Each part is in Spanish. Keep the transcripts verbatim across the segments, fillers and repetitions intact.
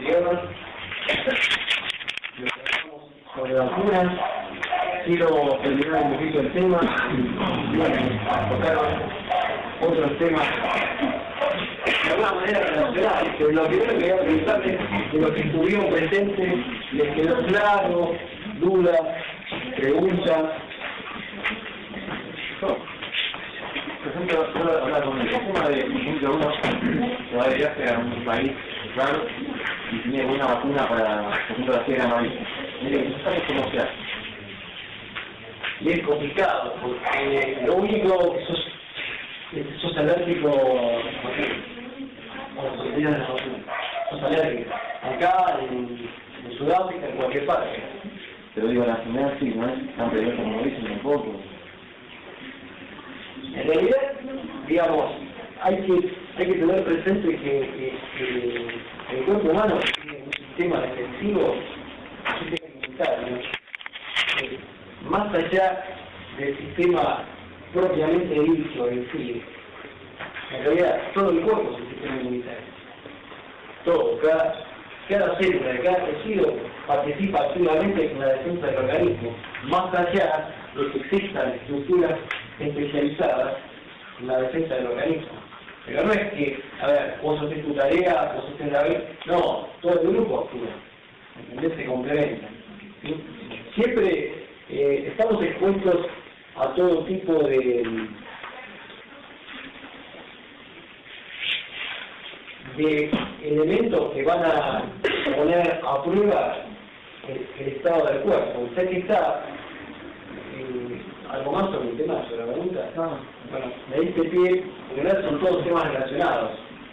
anterior, sobre vacunas. Quiero terminar un poquito el tema y bueno, tocar otros temas de alguna manera relacionados. Pero lo primero que voy a preguntarles de los que estuvieron presentes, les quedó claro, dudas, preguntas. Por ejemplo, puedo hablar con el tema de, por ejemplo, uno se va de viaje a un país raro y tiene una vacuna para, por ejemplo, la fiebre amarilla. Mire, no sabes cómo se hace. Y es complicado, porque lo único que sos, que sos alérgico a las proteínas de la vacuna. Sos alérgico. Acá, en, en Sudáfrica, en cualquier parte. Pero digo, la enfermedad sí, no es tan peligrosa como dicen tampoco. En realidad, digamos, hay que, hay que tener presente que, que, que el cuerpo humano tiene un sistema defensivo, un sistema inmunitario, eh, más allá del sistema propiamente dicho en sí. En realidad, todo el cuerpo es un sistema inmunitario. Todo, cada, cada célula de cada tejido participa activamente en la defensa del organismo, más allá de que existan estructuras especializadas en la defensa del organismo. Pero no es que, a ver, vos haces tu tarea, vos haces la vez, no, todo el grupo actúa, ¿entendés? Se complementan, ¿sí? Siempre eh, estamos expuestos a todo tipo de de elementos que van a poner a prueba el, el estado del cuerpo. Usted que está eh, algo más sobre el tema, sobre la pregunta. No. Bueno, me diste pie, porque en son todos temas relacionados.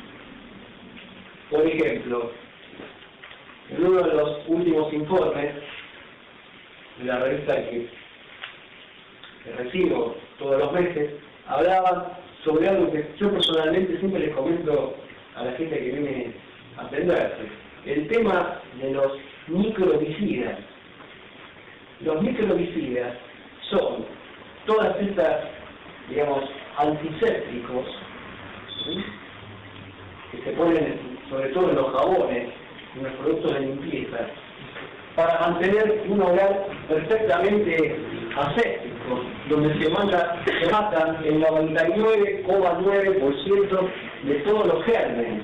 Por ejemplo, en uno de los últimos informes de la revista que, que recibo todos los meses, hablaban sobre algo que yo personalmente siempre les comento a la gente que viene a atenderse. El tema de los microbicidas. Los microbicidas son todas estas, digamos, antisépticos, ¿sí?, que se ponen sobre todo en los jabones, en los productos de limpieza, para mantener un hogar perfectamente aséptico, donde se, manda, se matan el noventa y nueve coma nueve por ciento de todos los gérmenes.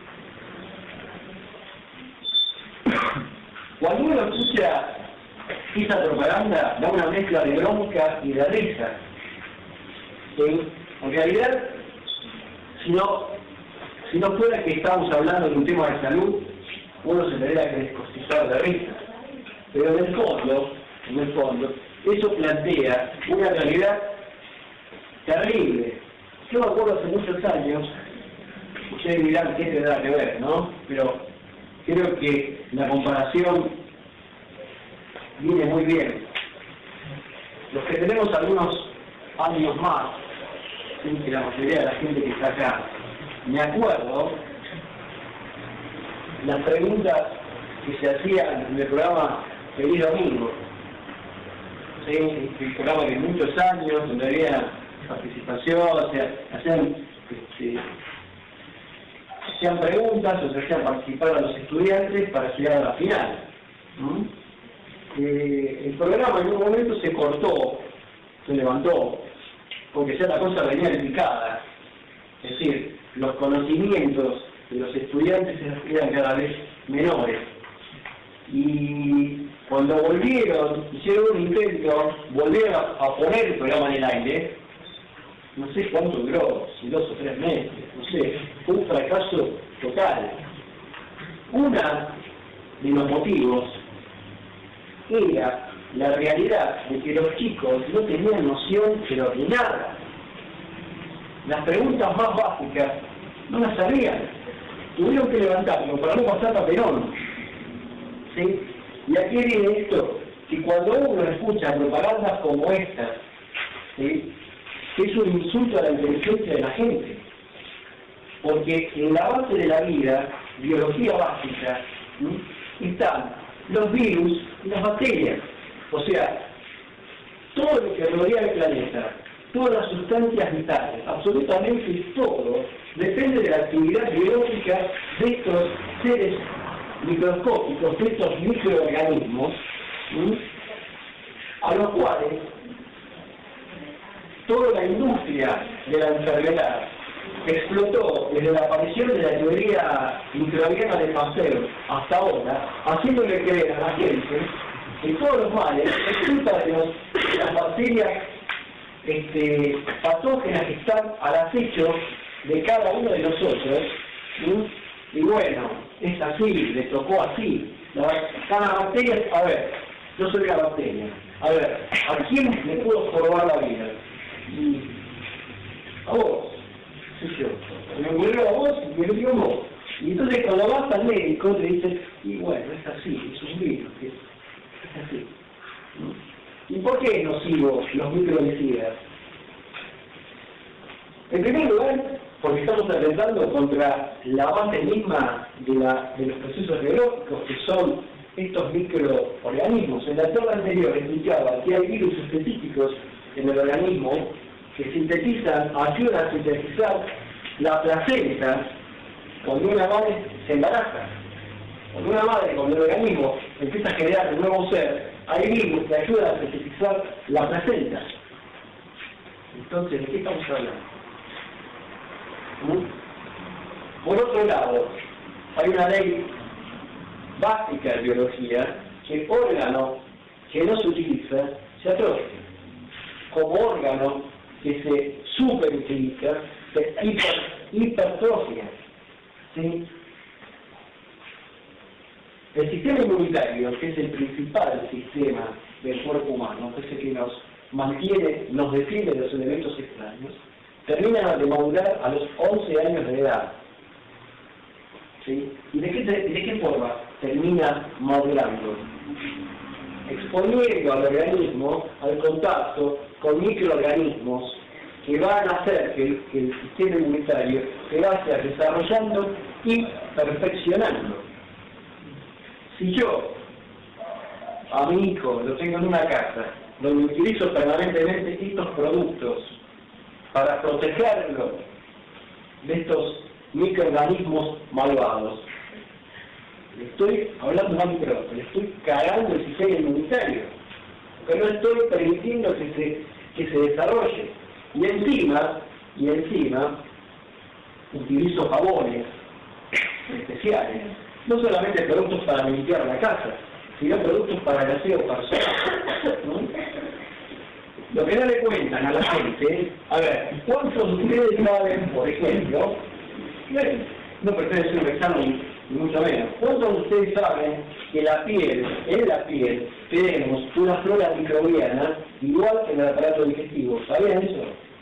Cuando uno escucha esa propaganda, da una mezcla de bronca y de risa. En, en realidad, si no, si no fuera que estamos hablando de un tema de salud, uno se tendría que descostillar de risa. Pero en el fondo, en el fondo, eso plantea una realidad terrible. Yo me acuerdo hace muchos años, ustedes dirán qué tendrá que ver, ¿no? Pero creo que la comparación viene muy bien. Los que tenemos algunos años más, sí, que la mayoría de la gente que está acá, me acuerdo las preguntas que se hacían en el programa Feliz Domingo, ¿sí? El programa de muchos años, donde había participación, o sea, hacían, este, hacían preguntas o se hacían participar a los estudiantes para llegar a la final. ¿Mm? Eh, el programa en un momento se cortó, se levantó, porque ya la cosa venía picada. Es decir, los conocimientos de los estudiantes eran cada vez menores. Y cuando volvieron, hicieron un intento, volvieron a, a poner el programa en el aire, no sé cuánto duró, si dos o tres meses, no sé, fue un fracaso total. Una de los motivos era la realidad de que los chicos no tenían noción pero de nada. Las preguntas más básicas no las sabían. Tuvieron que levantarlo para no pasar papelón. ¿Sí? Y aquí viene esto, que cuando uno escucha propagandas como estas, ¿sí?, es un insulto a la inteligencia de la gente. Porque en la base de la vida, biología básica, ¿sí?, están los virus y las bacterias. O sea, todo lo que rodea el planeta, todas las sustancias vitales, absolutamente todo, depende de la actividad biológica de estos seres microscópicos de estos microorganismos, ¿sí? A los cuales toda la industria de la enfermedad explotó desde la aparición de la teoría microbiana de Pasteur hasta ahora, haciéndole creer a la gente que todos los males es culpa de, los, de las bacterias este, patógenas que están al acecho de cada uno de nosotros, ¿sí? Y bueno, es así, le tocó así. La, cada bacteria, a ver, yo soy la bacteria, a ver, ¿a quién le puedo jorobar la vida? Y a vos, sí, yo. Me ocurrió a vos y me dio a vos. Y entonces cuando vas al médico te dicen, y bueno, es así, es un virus, es, es así. ¿Y por qué es nocivo los microbiocidas? En primer lugar, porque estamos atentando contra la base misma de, la, de los procesos biológicos, que son estos microorganismos. En la charla anterior explicaba que hay virus específicos en el organismo que sintetizan, ayudan a sintetizar la placenta cuando una madre se embaraza. Cuando una madre, cuando el organismo empieza a generar un nuevo ser, hay virus que ayudan a sintetizar la placenta. Entonces, ¿de qué estamos hablando? Por otro lado, hay una ley básica de biología que el órgano que no se utiliza se atrofia. Como órgano que se superutiliza, se hiper, hipertrofia. ¿Sí? El sistema inmunitario, que es el principal sistema del cuerpo humano, que es el que nos mantiene, nos defiende de los elementos extraños, termina de madurar a los once años de edad. ¿Sí? ¿Y de qué, de, de qué forma termina madurando? Exponiendo al organismo al contacto con microorganismos que van a hacer que el, que el sistema inmunitario se vaya desarrollando y perfeccionando. Si yo a mi hijo lo tengo en una casa donde utilizo permanentemente estos productos para protegerlo de estos microorganismos malvados, le estoy hablando más micro, le estoy cagando el sistema inmunitario, porque no estoy permitiendo que se, que se desarrolle. Y encima, y encima, utilizo jabones especiales, no solamente productos para limpiar la casa, sino productos para el aseo personal, ¿no? Lo que no le cuentan a la gente, a ver, ¿cuántos de ustedes saben, por ejemplo, no pretende ser un examen, ni mucho menos, ¿cuántos de ustedes saben que la piel, en la piel, tenemos una flora microbiana igual que en el aparato digestivo? ¿Sabían eso?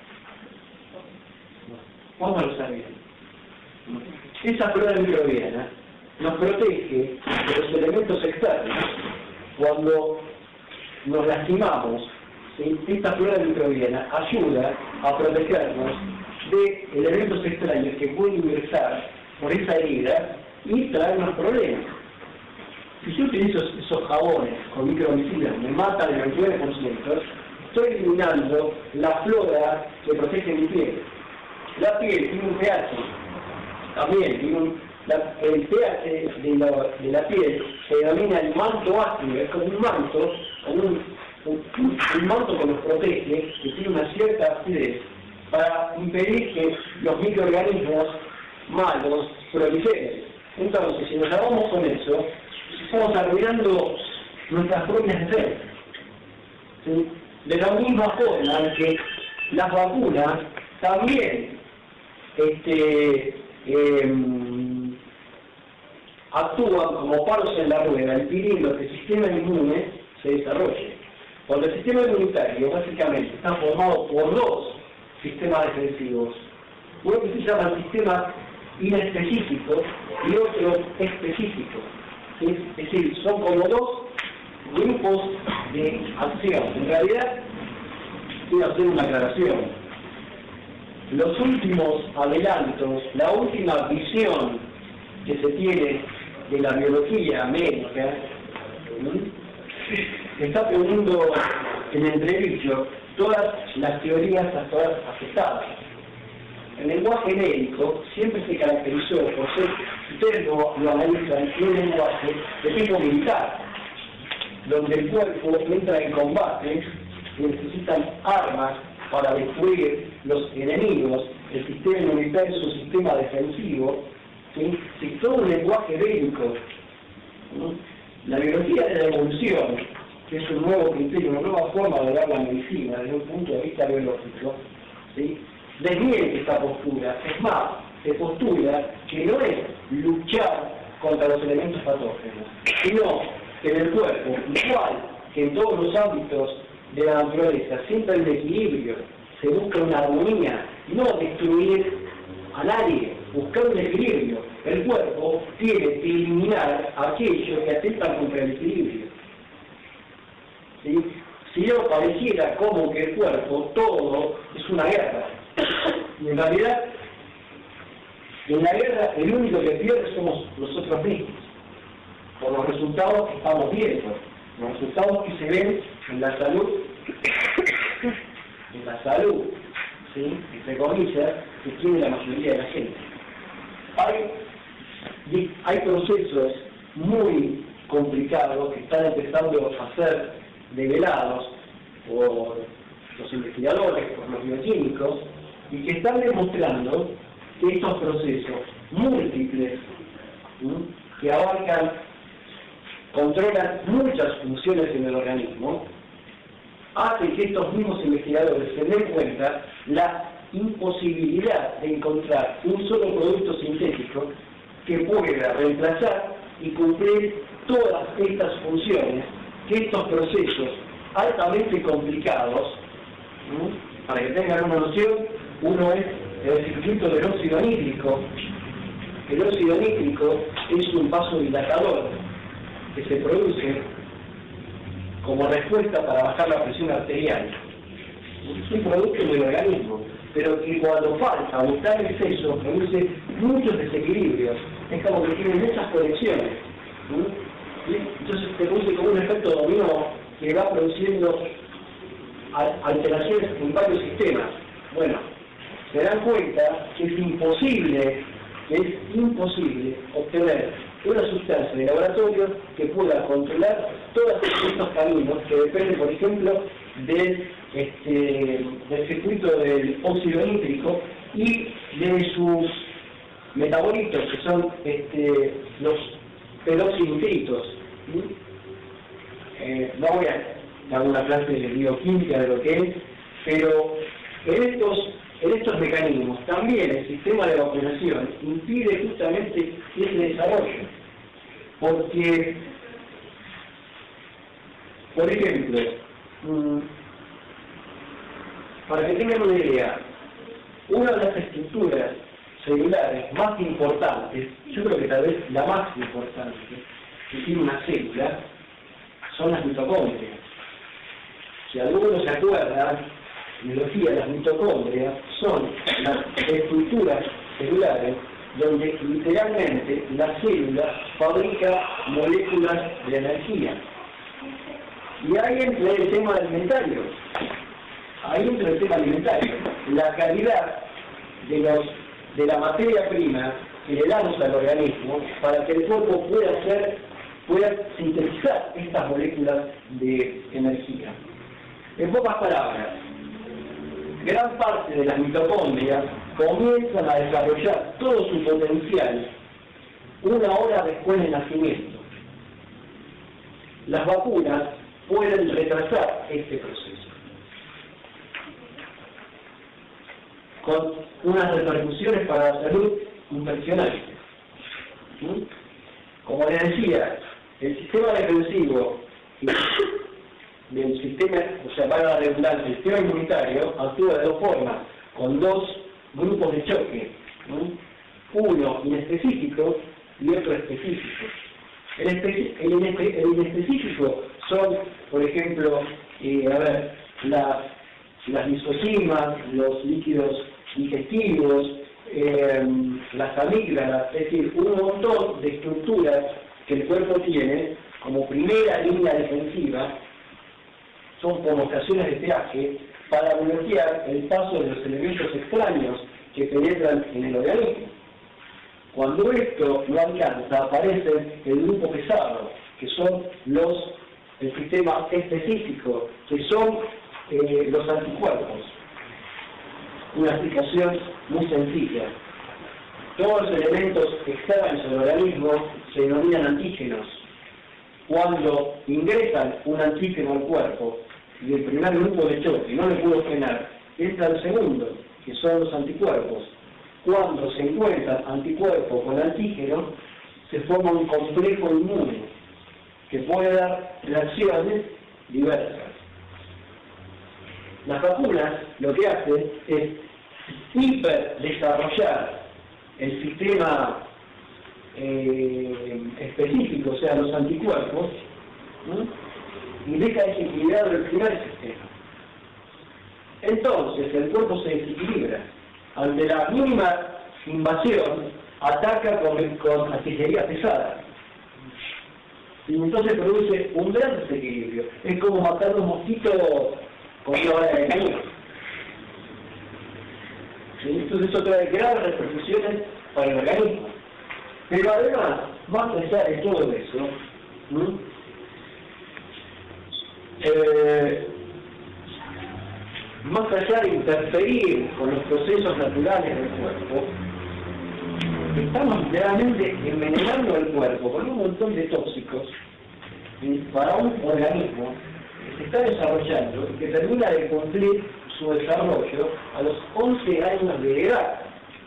¿Cómo lo sabían? Esa flora microbiana nos protege de los elementos externos. Cuando nos lastimamos, ¿sí? Esta flora microbiana ayuda a protegernos de elementos extraños que pueden ingresar por esa herida y traernos problemas. Si yo utilizo esos jabones con microbicidas, me matan el veintinueve por ciento, estoy eliminando la flora que protege mi piel. La piel tiene un pH, también tiene un, la, el pH de la, de la piel se denomina el manto ácido, es como un manto, como un, un, un manto que nos protege, que tiene una cierta acidez, para impedir que los microorganismos malos proliferen. Entonces, si nos lavamos con eso, estamos arruinando nuestras propias defensas. ¿Sí? De la misma forma que las vacunas también este, eh, actúan como palos en la rueda, impidiendo que el sistema inmune se desarrolle. Cuando el sistema inmunitario básicamente está formado por dos sistemas defensivos, uno que se llama el sistema inespecífico y otro específico. ¿Sí? Es decir, son como dos grupos de acción. En realidad, quiero hacer una aclaración. Los últimos adelantos, la última visión que se tiene de la biología médica, ¿sí? Está poniendo en entredicho todas las teorías hasta ahora aceptadas. el lenguaje médico siempre se caracterizó por ser, ustedes lo, lo analizan, un lenguaje de tipo militar, donde el cuerpo entra en combate y necesitan armas para destruir los enemigos, el sistema inmunitario es un sistema defensivo, ¿sí? Sí, todo un lenguaje bélico. ¿Sí? La biología de la evolución, que es un nuevo criterio, una nueva forma de ver la medicina desde un punto de vista biológico, ¿sí? Desmiente esta postura. Es más, se postula que no es luchar contra los elementos patógenos, sino que en el cuerpo, igual que en todos los ámbitos de la naturaleza, siempre hay un equilibrio, se busca una armonía, no destruir a nadie, buscar un equilibrio. El cuerpo tiene que eliminar aquello que atenta contra el equilibrio. ¿Sí? Si no, pareciera como que el cuerpo, todo, es una guerra. Y en realidad, en la guerra el único que pierde somos nosotros mismos, por los resultados que estamos viendo, los resultados que se ven en la salud, en la salud, ¿sí? Entre comillas, que tiene la mayoría de la gente. Hay, hay procesos muy complicados que están empezando a ser develados por los investigadores, por los bioquímicos, y que están demostrando que estos procesos múltiples, ¿sí? Que abarcan, controlan muchas funciones en el organismo, hace que estos mismos investigadores se den cuenta la imposibilidad de encontrar un solo producto sintético que pueda reemplazar y cumplir todas estas funciones, que estos procesos altamente complicados, ¿sí? Para que tengan una noción, uno es el circuito del óxido nítrico. El óxido nítrico es un vasodilatador que se produce como respuesta para bajar la presión arterial. Es un producto del organismo, pero que cuando falta o está en exceso produce muchos desequilibrios. Es como que tiene muchas conexiones. ¿Sí? Entonces se produce como un efecto dominó que va produciendo alteraciones en varios sistemas. Bueno, se dan cuenta que es imposible, que es imposible obtener una sustancia de laboratorio que pueda controlar todos estos caminos que dependen, por ejemplo, del, este, del circuito del óxido nítrico y de sus metabolitos, que son este, los peroxinitritos. ¿Sí? Eh, no voy a dar una clase de bioquímica de lo que es, pero en estos, en estos mecanismos también el sistema de vacunación impide justamente ese desarrollo, porque, por ejemplo, mmm, para que tengan una idea, una de las estructuras celulares más importantes, yo creo que tal vez la más importante que tiene una célula, son las mitocondrias. Si alguno se acuerda, biología, las mitocondrias son las estructuras celulares donde literalmente la célula fabrica moléculas de energía. Y ahí entra el tema alimentario. Ahí entra el tema alimentario. La calidad de, los, de la materia prima que le damos al organismo para que el cuerpo pueda hacer, pueda sintetizar estas moléculas de energía. En pocas palabras, gran parte de las mitocondrias comienzan a desarrollar todo su potencial una hora después del nacimiento. Las vacunas pueden retrasar este proceso, con unas repercusiones para la salud impresionantes. ¿Sí? Como les decía, el sistema defensivo del sistema, o sea, para la redundancia, el sistema inmunitario actúa de dos formas, con dos grupos de choque, ¿sí? Uno inespecífico y otro específico. El, espe el, inespe el inespecífico son, por ejemplo, eh, a ver, las, las lisocimas, los líquidos digestivos, eh, las amígdalas, es decir, un montón de estructuras que el cuerpo tiene como primera línea defensiva, son como estaciones de peaje para bloquear el paso de los elementos extraños que penetran en el organismo. Cuando esto no alcanza, aparece el grupo pesado, que son los, el sistema específico, que son eh, los anticuerpos. Una explicación muy sencilla. Todos los elementos extraños al organismo se denominan antígenos. Cuando ingresan un antígeno al cuerpo y el primer grupo de choque no le pudo frenar, entra el segundo, que son los anticuerpos. Cuando se encuentran anticuerpo con antígeno, se forma un complejo inmune que puede dar reacciones diversas. Las vacunas lo que hacen es hiperdesarrollar el sistema eh, específico, o sea, los anticuerpos, ¿no? Y deja desequilibrado el primer sistema. Entonces el cuerpo se desequilibra. Ante la mínima invasión, ataca con, con artillería pesada. Y entonces produce un gran desequilibrio. Es como matar un mosquito con una bala de cañón. Entonces eso trae graves repercusiones para el organismo. Pero además, más allá de todo eso, ¿no? eh, más allá de interferir con los procesos naturales del cuerpo, estamos realmente envenenando el cuerpo con un montón de tóxicos, ¿sí?, para un organismo que se está desarrollando y que termina de cumplir su desarrollo a los once años de edad.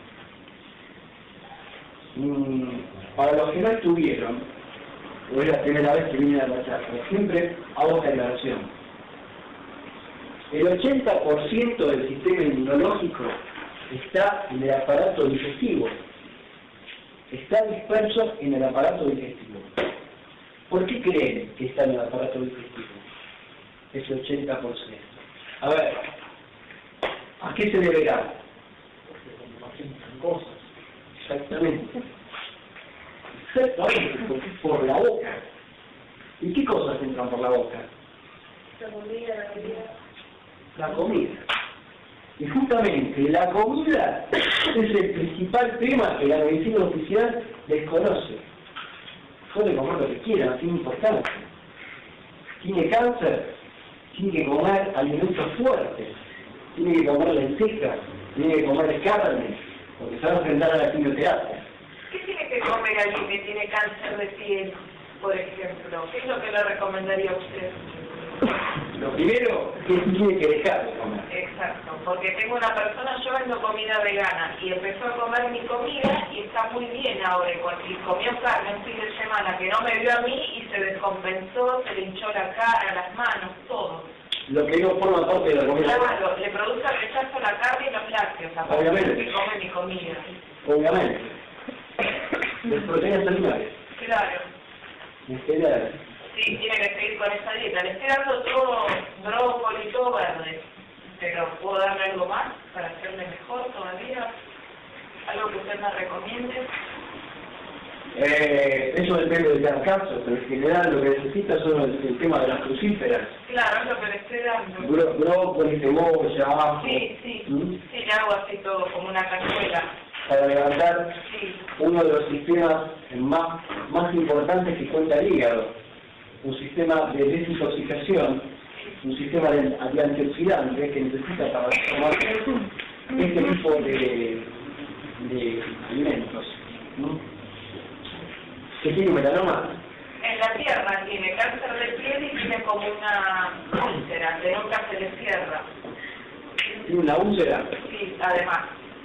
Mm, para los que no estuvieron, o es la primera vez que vine a la charla, siempre hago esta aclaración. El ochenta por ciento del sistema inmunológico está en el aparato digestivo. Está disperso en el aparato digestivo. ¿Por qué creen que está en el aparato digestivo ese ochenta por ciento? A ver, ¿a qué se deberá? Porque cuando pasan cosas. Exactamente. Exactamente, porque es por la boca. ¿Y qué cosas entran por la boca? La comida, la bebida. La comida. Y justamente la comida es el principal tema que la medicina oficial desconoce. Puede comer lo que quiera, no tiene importancia. Tiene cáncer, tiene que comer alimentos fuertes, tiene que comer lentejas, tiene que comer carne, porque se va a enfrentar a la quimioterapia. ¿Qué tiene que comer alguien que tiene cáncer de piel, por ejemplo? ¿Qué es lo que le recomendaría a usted? Lo primero es que tiene que dejar de comer. Exacto, porque tengo una persona, yo vendo comida vegana y empezó a comer mi comida y está muy bien ahora, y comió carne un fin de semana que no me vio a mí y se descompensó, se le hinchó la cara, las manos, todo. Lo que no forma parte de la comida. Claro, le produce rechazo la carne y los lácteos, aparte obviamente, que come mi comida. Obviamente. Las proteínas animales. Claro. En general. Sí, tiene que seguir con esa dieta. Le estoy dando todo brócoli, todo verde. Pero ¿puedo darle algo más para hacerle mejor todavía? ¿Algo que usted me recomiende? Eh, eso depende de cada caso, pero en general lo que necesita son el, el tema de las crucíferas. Claro, es lo que le estoy dando. Bro, brócoli, cebolla, ajo. Sí, sí. ¿Mm? Sí, le hago así todo, como una cazuela. Para levantar Sí. uno de los sistemas más, más importantes que cuenta el hígado. Un sistema de desintoxicación, un sistema de, de antioxidante que necesita para formar este tipo de, de alimentos, ¿no? ¿Qué tiene melanoma? En la pierna tiene cáncer de piel y tiene como una úlcera que nunca se le cierra. Tiene una úlcera. Sí, además.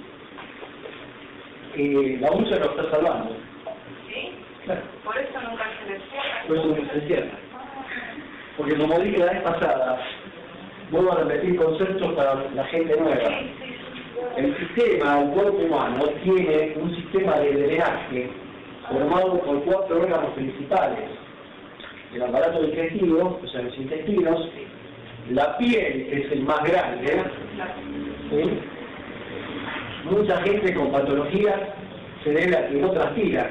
Eh, la úlcera lo está salvando. ¿Sí? Claro. Por eso nunca se le cierra. Por eso nunca se cierra. Porque como dije la vez pasada, vuelvo a repetir conceptos para la gente nueva. Sí, sí. El sistema, el cuerpo humano, tiene un sistema de drenaje formado por cuatro órganos principales. El aparato digestivo, o sea, los intestinos, la piel, que es el más grande, ¿sí? Mucha gente con patologías se debe a que no transpira.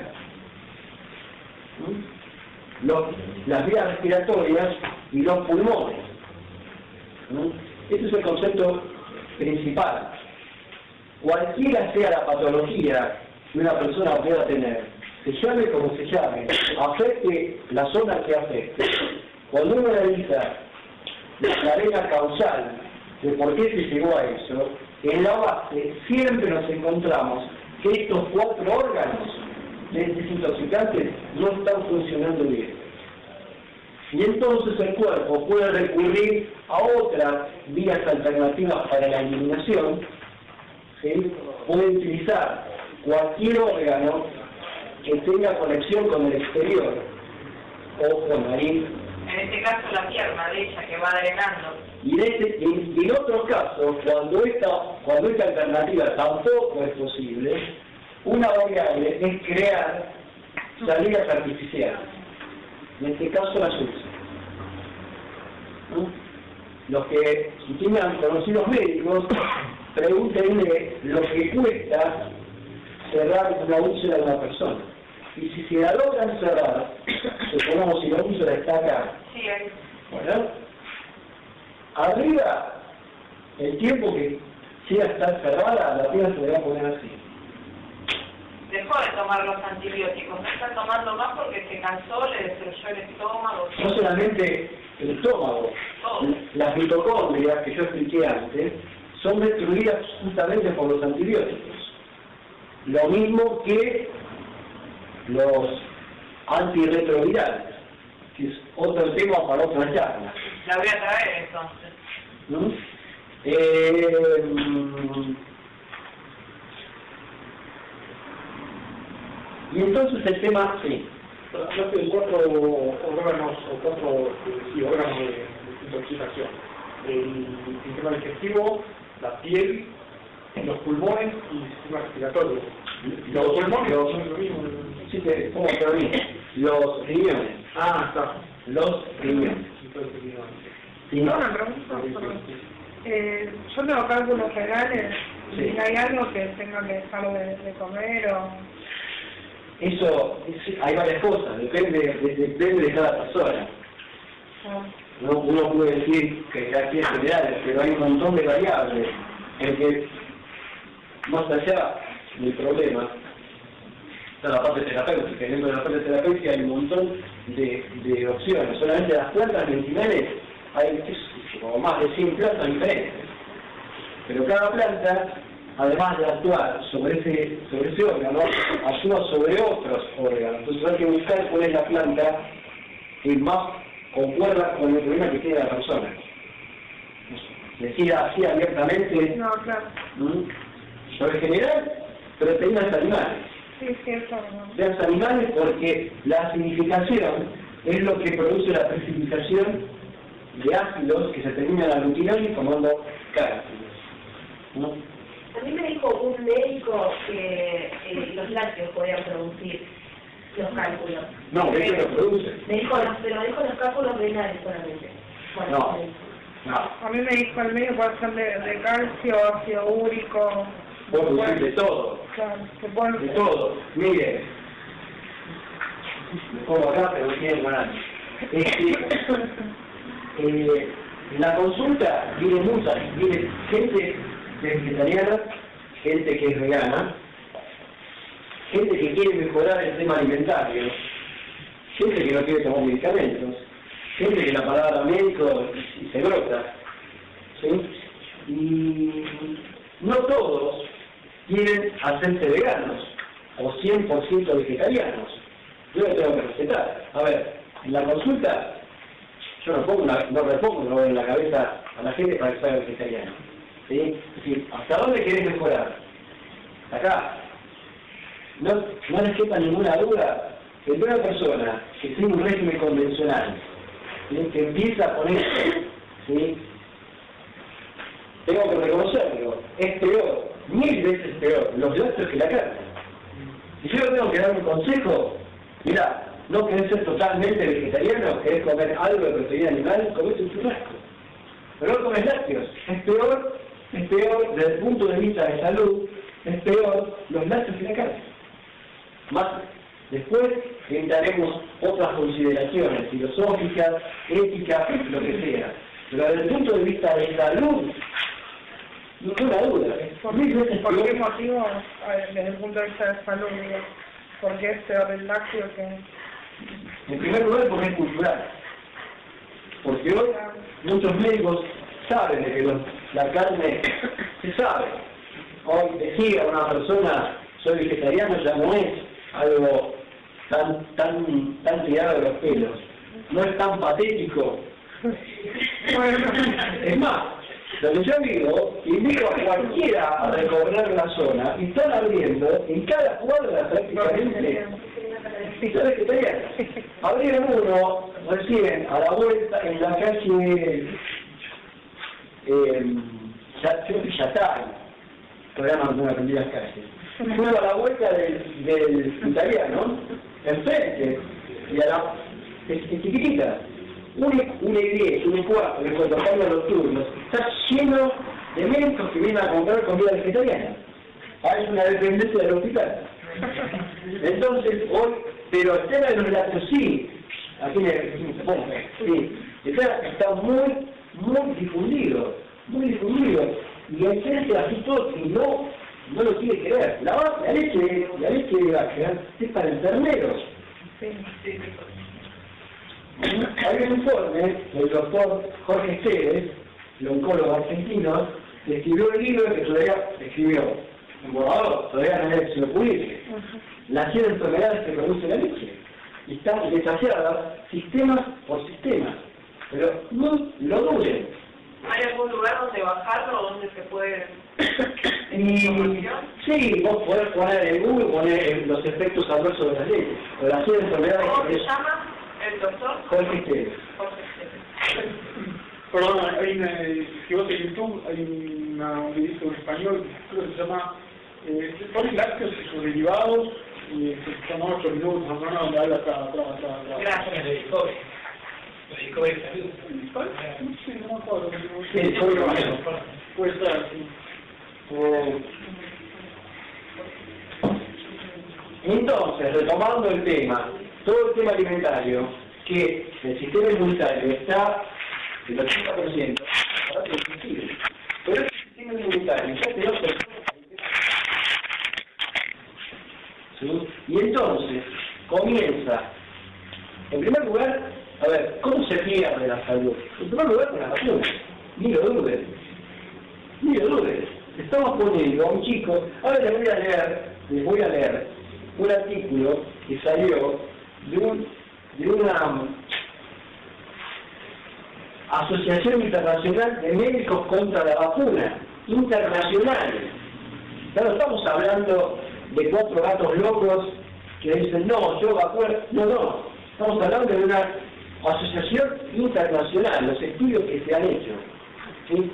¿Sí? Los, las vías respiratorias y los pulmones. ¿Sí? Este es el concepto principal. cualquiera sea la patología que una persona pueda tener, se llame como se llame, afecte la zona que afecte, cuando uno analiza la cadena causal de por qué se llegó a eso, en la base siempre nos encontramos que estos cuatro órganos desintoxicantes no están funcionando bien. Y entonces el cuerpo puede recurrir a otras vías alternativas para la eliminación, ¿sí? Puede utilizar cualquier órgano que tenga conexión con el exterior, ojo, nariz. En este caso la pierna de ella que va drenando. Y en, este, en, en otros casos, cuando esta, cuando esta alternativa tampoco es posible, una variable es crear salidas artificiales. En este caso las usa. ¿No? Los que tengan conocidos médicos, pregúntenle lo que cuesta cerrar una úlcera de una persona. Y si se la logran cerrar, suponemos si la úlcera está acá, Sí, ahí. bueno, arriba, el tiempo que siga estar cerrada, la piel se le va a poner así. Dejó de tomar los antibióticos, no está tomando más porque se cansó, le destruyó el estómago. No solamente el estómago, Todo. las mitocondrias que yo expliqué antes, son destruidas justamente por los antibióticos. Lo mismo que los antirretrovirales, que es otro tema para otra charla. La voy a traer entonces. ¿No? Eh, y entonces el tema, sí. Hablaste de cuatro órganos, o cuatro sí, órganos de, de intoxicación. El sistema digestivo, la piel, los pulmones y el sistema respiratorio. Los pulmones los, son lo mismo. sí, que, ¿cómo termina? Los riñones. Ah, está. Los riñones. Entonces, riñones. Sí. No, una pregunta, perdón. Eh, yo tengo cálculos renales, Sí. ¿y hay algo que tenga que dejar de, de comer o...? Eso, es- hay varias cosas, depende de, depende de cada persona. Ah, No, uno puede decir que aquí es general, pero hay un montón de variables en que, más allá del problema, está la parte terapéutica. Dentro de la parte terapéutica hay un montón de, de opciones. Solamente las plantas medicinales hay es, como más de cien plantas diferentes. Pero cada planta, además de actuar sobre ese, sobre ese órgano, actúa sobre otros órganos. Entonces hay que buscar cuál es la planta que más concuerda con el problema que tiene la persona. Decir así abiertamente, no, claro. ¿m? Sobre general, proteínas animales. Sí, sí, eso no. De los animales porque la acidificación es lo que produce la precipitación de ácidos que se terminan aglutinando y formando cálculos. ¿No? A mí me dijo un médico que eh, los lácteos podían producir los cálculos. No, eso lo produce. Me dijo, pero me dijo los cálculos renales solamente. Bueno, No. me dijo. No, A mí me dijo el médico puede ser de, de calcio, ácido úrico... puede producir de todo. Claro, que pueden De todo. Mire, me pongo acá, pero no tiene nada. Este, eh, en la consulta viene mucha, viene gente vegetariana, gente que es vegana, gente que quiere mejorar el tema alimentario, gente que no quiere tomar medicamentos, gente que la palabra médico y se brota, ¿sí? Y no todos quieren hacerse veganos o cien por ciento vegetarianos. Yo lo tengo que respetar. A ver, en la consulta yo no pongo una, no le pongo no en la cabeza a la gente para que sea vegetariano. ¿Sí? Es decir, ¿hasta dónde querés mejorar? Acá. No, no les quepa ninguna duda que una persona que tiene un régimen convencional, ¿sí? Que empieza a poner, ¿sí? Tengo que reconocerlo, es peor, mil veces peor, los lácteos que la carne. Y si yo tengo que dar un consejo, mira, no querés ser totalmente vegetariano, querés comer algo de proteína animal, comés un churrasco. Pero no comes lácteos, es peor, es peor desde el punto de vista de salud, es peor los lácteos que la carne. Más después entraremos otras consideraciones filosóficas, éticas, lo que sea. Pero desde el punto de vista de salud, ninguna duda. ¿Por, ¿Por qué motivo, desde el punto de vista de salud, digo, por qué es peor el lácteo que...? En primer lugar, porque es cultural. Porque hoy muchos médicos saben de que los, la carne se sabe. Hoy decir a una persona, soy vegetariano, ya no es algo tan, tan, tan tirado de los pelos. No es tan patético. Es más, donde yo vivo, invito a cualquiera a recorrer la zona y están abriendo en cada cuadra prácticamente pizzas vegetarianas. Abrieron uno recién a la vuelta en la calle eh, Yatay, todavía no aprendí las calles. Fue a la vuelta del, del italiano, enfrente, y a la es, es chiquitita. Un E diez, un E cuatro, que cuando cambian los turnos, está lleno de médicos que vienen a comprar comida vegetariana. Hay una dependencia del hospital. Entonces, hoy, pero el tema de los lácteos sí, aquí me pongo, sí, está, está muy, muy difundido, muy difundido, y hay gente así todo que no, no lo quiere creer. La, la leche, la leche de vaca es para enfermeros. Sí, sí. Hay un informe del doctor Jorge Esteves, el oncólogo argentino, que escribió el libro que todavía escribió en borrador, todavía no es, se lo publique. Las cien enfermedades que produce la leche. Y están detalladas sistema por sistema. Pero no lo duden. ¿Hay algún lugar donde bajarlo o donde se puede...? Y, sí, vos podés poner en Google, poner los efectos adversos de las leches. O las cien enfermedades. ¿Cómo se llama el doctor? Jorge Esteves. Jorge Esteves. Perdón, hay una, si vos en YouTube hay una, un video en español, creo que se llama eh, son lácteos y sus derivados, y eh, se llama ocho minutos, no, no, donde habla acá, atrás, atrás, atrás. Gracias. Sí, no me acuerdo. Sí, soy lo mismo. Puede ser, sí. Eh, Entonces, retomando el tema, todo el tema alimentario, que el sistema inmunitario está el ochenta por ciento, ahora es imposible. Pero el sistema inmunitario ya te lo ¿sí? Y entonces comienza, en primer lugar, a ver, ¿cómo se pierde la salud? En primer lugar, con la vacuna. Ni lo duden. Ni lo duden. Estamos poniendo a un chico, ahora les voy a leer, les voy a leer un artículo que salió de, un, de una Asociación Internacional de Médicos contra la Vacuna, internacional. Ya no estamos hablando de cuatro gatos locos que dicen, no, yo vacuno, no, no. Estamos hablando de una asociación internacional, los estudios que se han hecho. ¿Sí?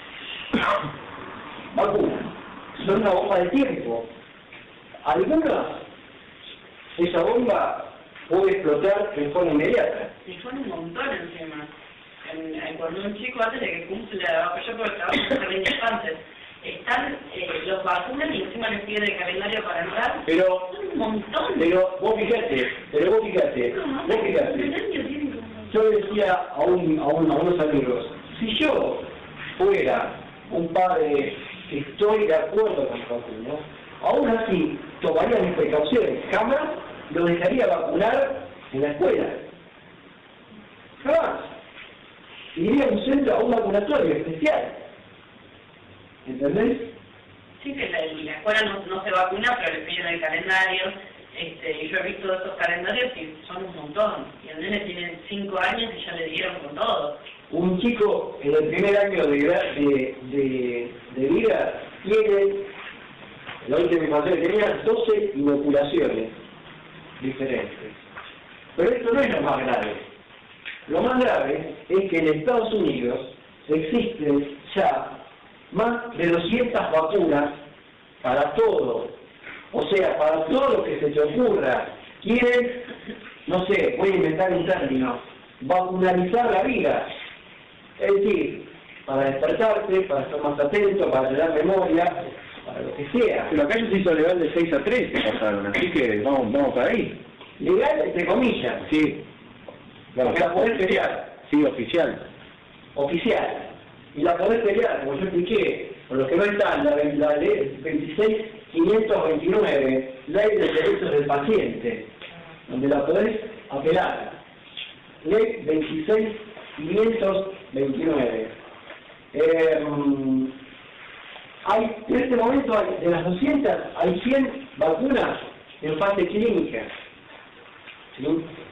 Vacuna. Son una bomba de tiempo. Algunas, esa bomba puede explotar en forma inmediata. Y son un montón encima. En, en, cuando un chico antes de que cumple la yo por el trabajo en jardín de infantes, están, eh, los vacunan y encima les piden el calendario para entrar. Pero, son un montón. Pero vos fíjate, pero vos fíjate, No, vos fíjate. Yo le decía a, un, a, un, a unos amigos, si yo fuera un padre que estoy de acuerdo con la vacuna, aún así tomaría mis precauciones, jamás lo dejaría vacunar en la escuela. Jamás. Iría a un centro, a un vacunatorio especial. ¿Entendés? Sí, que la, la escuela no, no se vacuna, pero le piden el calendario. Este, y yo he visto esos calendarios y son un montón. Y el nene tiene cinco años y ya le dieron con todo. Un chico en el primer año de, de, de, de vida tiene, la última información, tenía doce inoculaciones diferentes. Pero esto no es lo más grave. Lo más grave es que en Estados Unidos existen ya más de doscientas vacunas para todo. O sea, para todo lo que se te ocurra. Quieren, no sé, voy a inventar un término, vacunarizar la vida. Es decir, para despertarte, para estar más atento, para tener memoria, para lo que sea. Pero acá se hizo legal de seis a tres que pasaron, así que vamos, vamos para ahí. Legal, entre comillas. Sí. Porque la podés pelear. Sí, oficial. Oficial. Y la podés pelear, como yo expliqué, por los que no están, la, la ley veintiséis mil quinientos veintinueve, Ley de Derechos del Paciente, donde la podés apelar. Ley veintiséis mil quinientos veintinueve. Eh, hay, en este momento, hay, de las doscientas, hay cien vacunas en fase clínica. ¿Sí?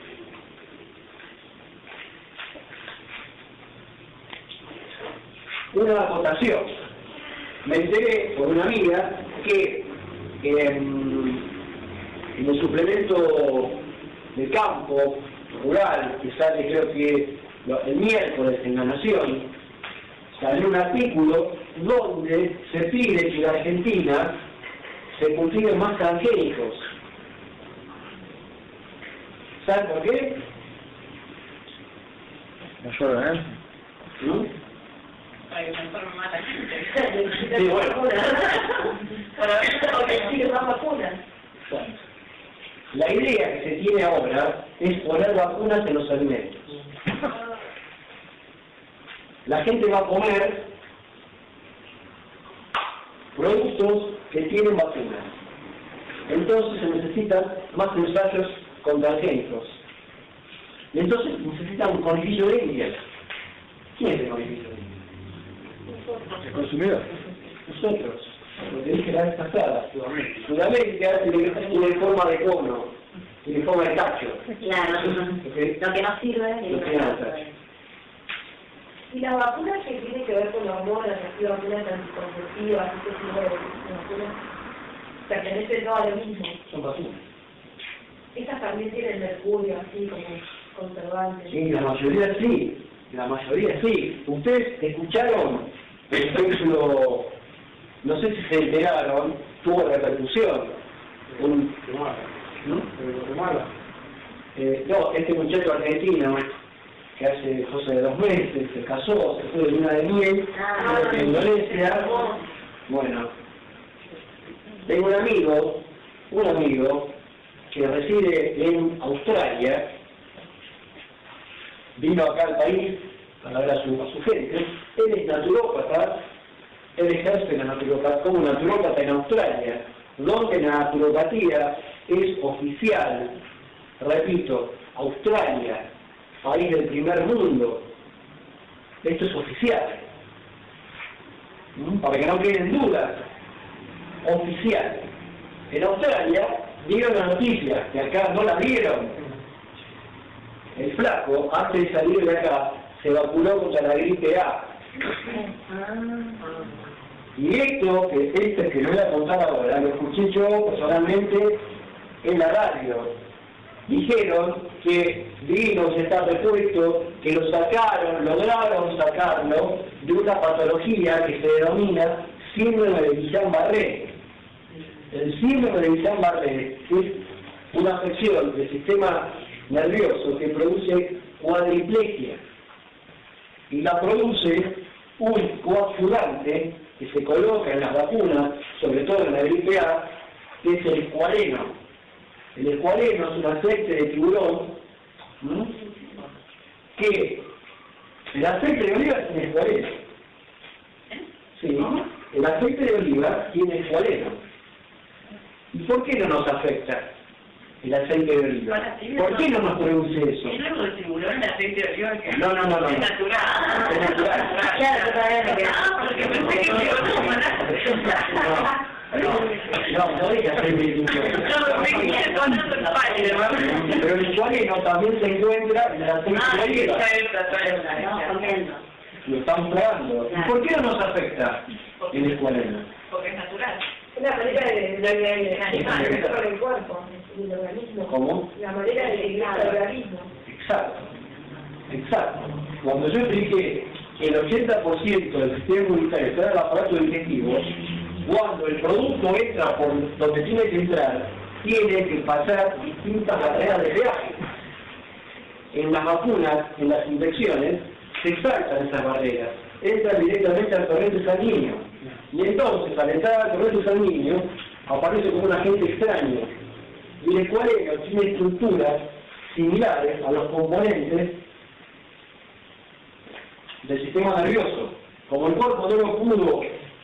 Una acotación. Me enteré por una amiga que eh, en el suplemento de campo rural, que sale creo que el miércoles en La Nación, salió un artículo donde se pide que en la Argentina se cultiven más transgénicos. ¿Saben por qué? No lloro, ¿eh? ¿No? Para que se enferme más la gente. Sí, bueno. Para ver si sigue más vacunas. La idea que se tiene ahora es poner vacunas en los alimentos. La gente va a comer productos que tienen vacunas. Entonces se necesitan más ensayos con transgénicos. Y entonces necesitan un conejillo de Indias. ¿Quién es el conejillo de Indias? ¿El consumidor? Nosotros. Lo que dije la vez pasada. Sudamérica. Sudamérica tiene, tiene forma de cono, tiene forma de tacho. Claro, ¿Okay? lo que no sirve es Lo que no sirve. ¿Y las vacunas que tienen que ver con los hormonas, así vacunas anticonceptivas, ese tipo de vacunas, pertenecen todas a lo mismo? Son vacunas. Estas también tienen mercurio, así como conservantes. Sí, la mayoría sí. La mayoría sí. Ustedes escucharon, por ejemplo, no sé si se enteraron, tuvo repercusión. Un, ¿no? Eh, no, este muchacho argentino que hace cosa de dos meses se casó, se fue de luna de miel Ah, en Indonesia. Bueno, tengo un amigo, un amigo que reside en Australia, vino acá al país para ver a su, a su gente. Él es naturópata, él ejerce la naturopatía como naturópata en Australia, donde la naturopatía es oficial. Repito, Australia, país del primer mundo. Esto es oficial. ¿Mm? Para que no queden dudas. Oficial. En Australia vieron las noticias, que acá no las vieron. El flaco, antes de salir de acá, se vacunó contra la gripe A. Y esto, que este que lo voy a contar ahora, lo escuché yo personalmente en la radio. Dijeron que vino, se está repuesto, que lo sacaron, lograron sacarlo de una patología que se denomina síndrome de Guillain-Barré. El síndrome de Guillain-Barré es una afección del sistema nervioso que produce cuadriplegia y la produce un coagulante que se coloca en las vacunas, sobre todo en la gripe A, que es el escualeno. El escualeno es un aceite de tiburón, ¿m? que el aceite de oliva tiene escualeno. Sí, el aceite de oliva tiene escualeno. ¿Y por qué no nos afecta el aceite de oliva? ¿Por qué no nos produce eso? ¿El largo de tiburón, el aceite de oliva? que No, no, no, no. Es natural. Es natural. Claro, todavía no queda. Ah, porque pensé que se iba a tomar. No, no, no es aceite de tiburón. No, me quedé tomando el paño. Pero el escualeno también se encuentra en el aceite Ah, de sí, oliva. está bien, está bien, está bien. No, comiendo. Lo están pegando. ¿Y por qué no nos afecta el escualeno? Porque es natural. Una manera de de Es animal. de el cuerpo, el organismo. ¿Cómo? La manera de equilibrar el organismo. Exacto, exacto. Cuando yo expliqué que el ochenta por ciento del sistema inmunitario está en el aparato digestivo, cuando el producto entra por donde tiene que entrar, tiene que pasar distintas barreras de peaje. En las vacunas, en las inyecciones, se saltan esas barreras, entran directamente al torrente sanguíneo. Y entonces, al entrar al torrente sanguíneo, aparece como un agente extraño. Y el escualeno tiene estructuras similares a los componentes del sistema nervioso. Como el cuerpo no lo pudo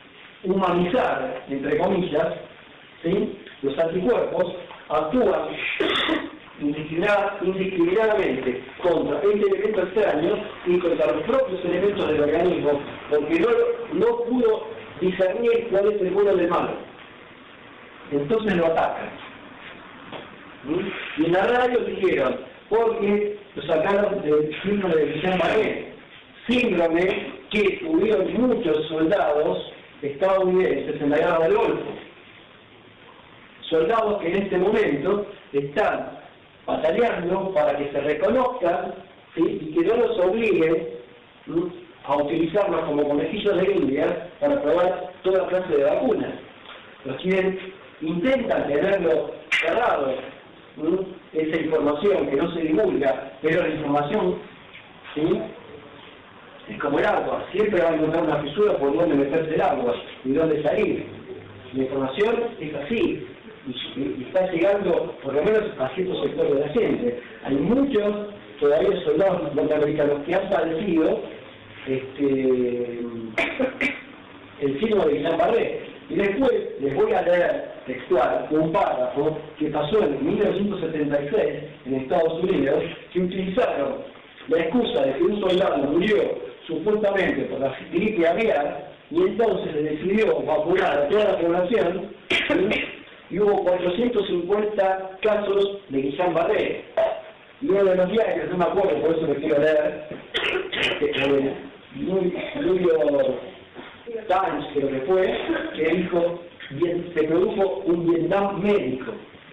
humanizar, entre comillas, ¿sí? Los anticuerpos actúan indiscriminada, indiscriminadamente contra este elemento extraño y contra los propios elementos del organismo, porque no, no pudo discernir cuál es el bueno del malo. Entonces lo atacan. ¿Mm? Y en la radio dijeron, porque lo sacaron del síndrome de Guillain-Barré, síndrome que tuvieron muchos soldados estadounidenses en la guerra del Golfo. Soldados que en este momento están bataleando para que se reconozcan, ¿sí? Y que no los obliguen, ¿sí?, a utilizarlos como conejillos de India para probar toda clase de vacunas. Los chinos intentan tenerlo cerrado, ¿sí?, esa información que no se divulga, pero la información, ¿sí?, es como el agua, siempre va a encontrar una fisura por donde meterse el agua y dónde salir. La información es así, y, y está llegando por lo menos a ciertos sectores de la gente. Hay muchos todavía soldados norteamericanos que han padecido este, el síndrome de Guillain-Barré. Y después les voy a leer textual un párrafo que pasó en mil novecientos setenta y seis en Estados Unidos, que utilizaron la excusa de que un soldado murió supuestamente por la gripe aviar, y entonces se decidió vacunar a toda la población, ¿sí?, y hubo cuatrocientos cincuenta casos de Guillain-Barré. Y uno de los diarios, no me acuerdo, por eso me quiero leer, el New York Times, creo que fue, que dijo, bien, se produjo un Vietnam médico.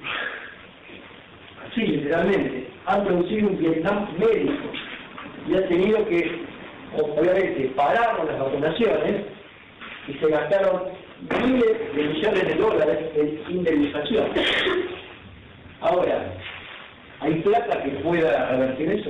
Así, literalmente, han producido un Vietnam médico. Y han tenido que, obviamente, pararon las vacunaciones y se gastaron miles de millones de dólares en indemnización. Ahora, ¿hay plata que pueda revertir eso?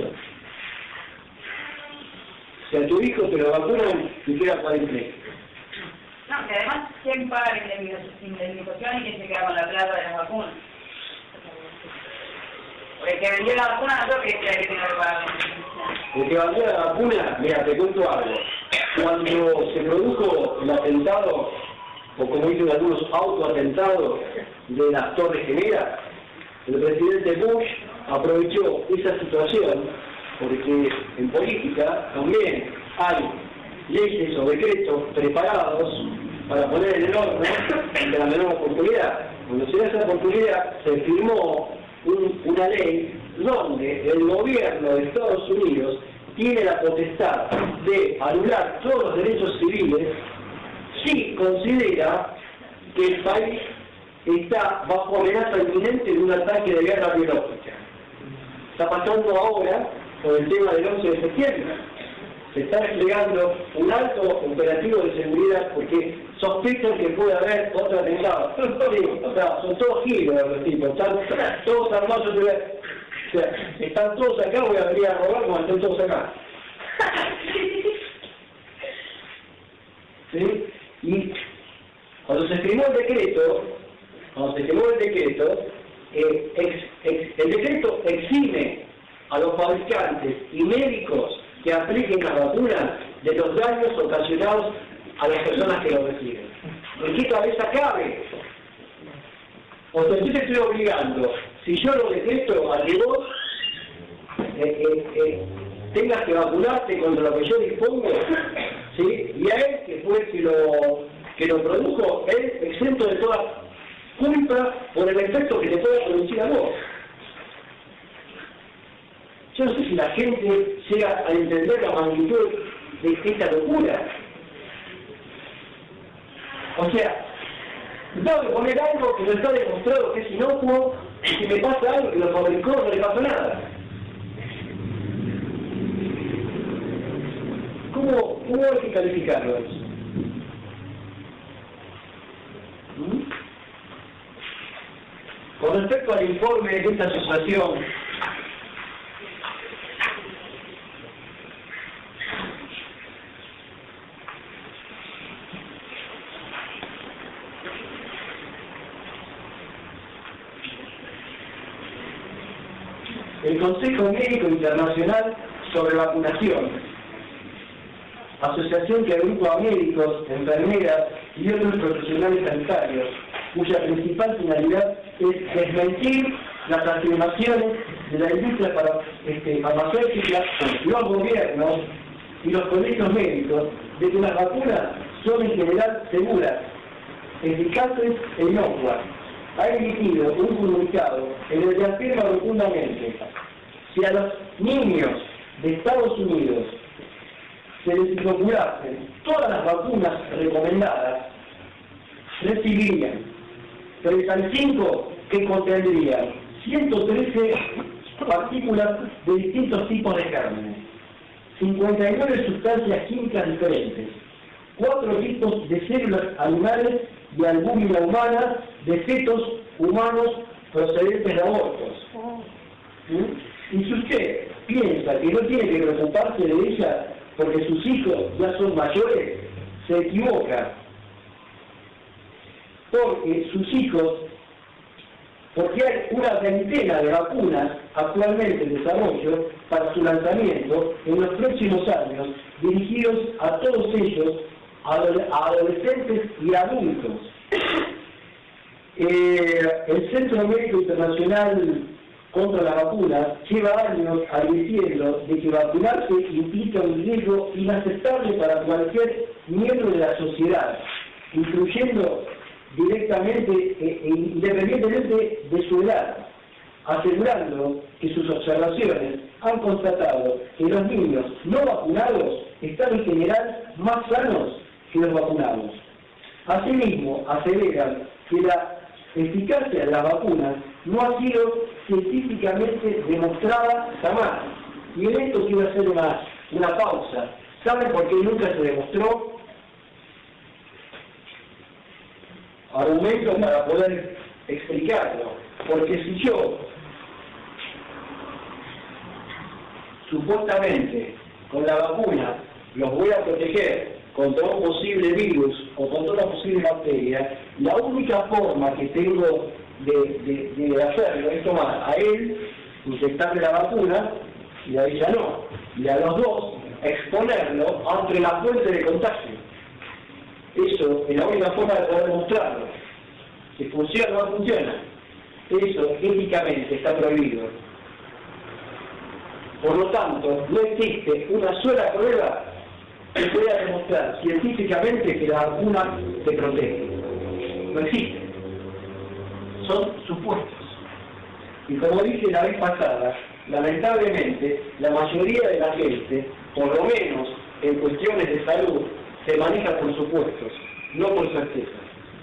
Si a tu hijo te lo vacunan y queda cuádruple. No, que además, ¿quién paga la indemnización y quién se queda con la plata de las vacunas? Porque el que vendió la vacuna no creo que sea que tenga que pagar la indemnización. El que vendió la vacuna, mira, te cuento algo. Cuando se produjo el atentado, o como dicen algunos, autoatentados de las Torres Gemelas, el presidente Bush aprovechó esa situación, porque en política también hay leyes o decretos preparados para poner en el horno de la menor oportunidad. Cuando se da esa oportunidad, se firmó un, una ley donde el gobierno de Estados Unidos tiene la potestad de anular todos los derechos civiles si considera que el país está bajo amenaza inminente de un ataque de guerra biológica. Está pasando ahora con el tema del once de septiembre. Se está desplegando un alto operativo de seguridad porque sospechan que puede haber otro atentado. Sí, o sea, son todos giros los tipos, están todos armados. O sea, están todos acá, voy a venir a robar como están todos acá. ¿Sí? Y cuando se firmó el decreto, cuando se firmó el decreto, eh, ex, ex, el decreto exime a los fabricantes y médicos que apliquen las vacunas de los daños ocasionados a las personas que lo reciben. ¿En qué cabeza cabe? O sea, yo te estoy obligando, si yo lo decreto a que vos eh, eh, eh, tengas que vacunarte contra lo que yo dispongo, ¿sí? Y a él, que fue el que lo, que lo produjo, él exento de toda culpa por el efecto que te pueda producir a vos. Yo no sé si la gente llega a entender la magnitud de esta locura. O sea, tengo que poner algo que no está demostrado que es inocuo, y si me pasa algo que lo fabricó no le pasa nada. ¿Cómo, cómo hay que calificarlo eso? ¿Mm? Con respecto al informe de esta asociación, el Consejo Médico Internacional sobre Vacunación asociación que agrupa a médicos, enfermeras y otros profesionales sanitarios, cuya principal finalidad es desmentir las afirmaciones de la industria para, este, farmacéutica, los gobiernos y los colegios médicos de que las vacunas son en general seguras, eficaces e inocuas. Ha emitido un comunicado en el que afirma rotundamente: si a los niños de Estados Unidos se les inoculasen todas las vacunas recomendadas, recibirían treinta y cinco que contendrían ciento trece partículas de distintos tipos de gérmenes, cincuenta y nueve sustancias químicas diferentes, cuatro tipos de células animales de albúmina humana, de fetos humanos procedentes de abortos. ¿Sí? Y si usted piensa que no tiene que preocuparse de ella porque sus hijos ya son mayores, se equivoca. Porque sus hijos, porque hay una veintena de vacunas actualmente en desarrollo para su lanzamiento en los próximos años, dirigidos a todos ellos, a adolescentes y adultos. Eh, el Centro Médico Internacional contra la vacuna lleva años advirtiendo de que vacunarse implica un riesgo inaceptable para cualquier miembro de la sociedad, incluyendo directamente e independientemente de su edad, asegurando que sus observaciones han constatado que los niños no vacunados están en general más sanos que los vacunados. Asimismo, aseveran que la eficacia de las vacunas no ha sido científicamente demostrada jamás. Y en esto quiero hacer una, una pausa. ¿Saben por qué nunca se demostró? Argumento para poder explicarlo. Porque si yo, supuestamente, con la vacuna los voy a proteger contra un posible virus o contra una posible bacteria, la única forma que tengo de, de, de hacerlo es tomar a él, inyectarle la vacuna, y a ella no, y a los dos exponerlo ante la fuente de contagio. Eso es la única forma de poder mostrarlo. Si funciona o no funciona. Eso éticamente está prohibido. Por lo tanto, no existe una sola prueba que pueda demostrar científicamente que la vacuna te protege. No existe. Son supuestos. Y como dije la vez pasada, lamentablemente, la mayoría de la gente, por lo menos en cuestiones de salud, se maneja por supuestos, no por certezas.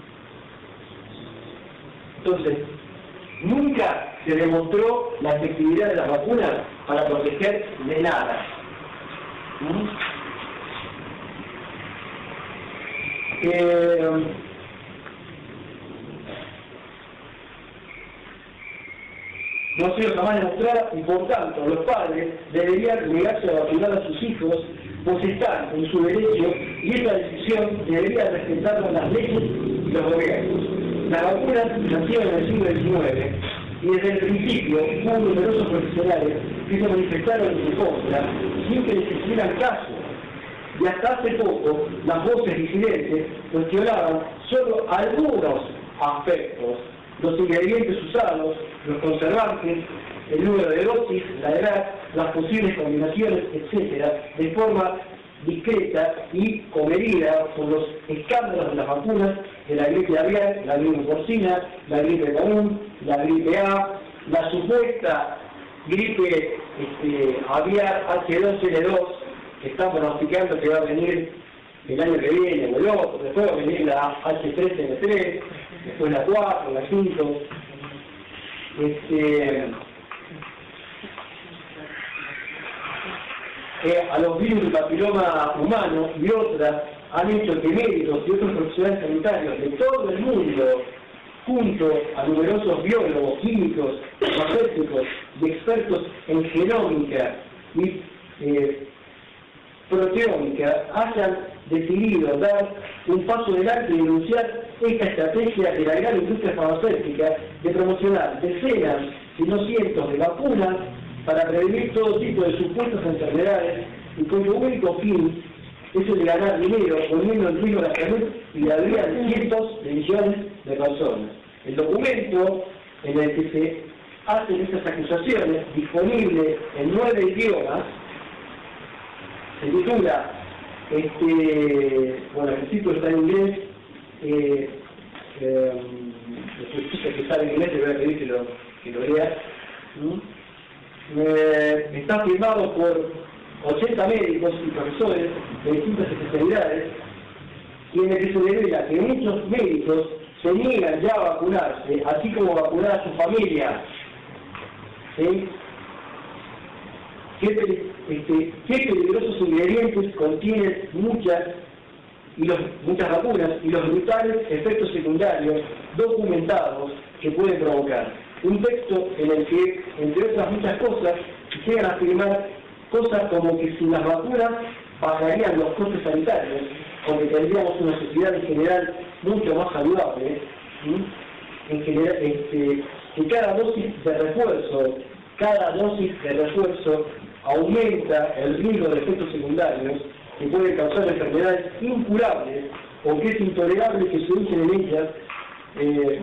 Entonces, nunca se demostró la efectividad de las vacunas para proteger de nada. ¿Mm? Eh, no ha sido jamás demostrada y por tanto los padres deberían negarse a vacunar a sus hijos, pues están en su derecho y esa decisión debería respetar las leyes y los gobiernos. Las vacunas nacieron en el siglo diecinueve y desde el principio hubo numerosos profesionales que se manifestaron en contra sin que les hicieran caso. Y hasta hace poco, las voces disidentes cuestionaban solo algunos aspectos, los ingredientes usados, los conservantes, el número de dosis, la edad, las posibles combinaciones, etcétera, de forma discreta y comedida por los escándalos de las vacunas de la gripe aviar, la gripe porcina, la gripe común, la gripe A, la supuesta gripe este, aviar H dos N dos, que están pronosticando que va a venir el año que viene, o el otro, después va a venir la H tres N tres, después la cuatro, la cinco. Este, eh, a los virus del papiloma humano y otras han hecho que médicos y otros profesionales sanitarios de todo el mundo, junto a numerosos biólogos, químicos, farmacéuticos y expertos en genómica y eh, proteómica, hayan decidido dar un paso adelante y denunciar esta estrategia de la gran industria farmacéutica de promocionar decenas, si no cientos, de vacunas para prevenir todo tipo de supuestas enfermedades y cuyo único fin es el de ganar dinero poniendo en riesgo la salud y la vida de cientos de millones de personas. El documento en el que se hacen estas acusaciones, disponible en nueve idiomas, se titula, este, bueno, el título está en inglés, eh, eh, los que saben inglés les voy a pedir que lo, que lo lea. ¿Mm? Eh, está firmado por ochenta médicos y profesores de distintas especialidades, y en el que se revela que muchos médicos se niegan ya a vacunarse, así como a vacunar a su familia. ¿Sí? ¿Qué, este, qué peligrosos ingredientes contienen muchas, y los, muchas vacunas y los brutales efectos secundarios documentados que pueden provocar? Un texto en el que, entre otras muchas cosas, llegan a afirmar cosas como que sin las vacunas bajarían los costes sanitarios, o que tendríamos una sociedad en general mucho más saludable, ¿sí? En general, este, que cada dosis de refuerzo, cada dosis de refuerzo aumenta el riesgo de efectos secundarios que pueden causar enfermedades incurables o que es intolerable que se usen en ellas, eh,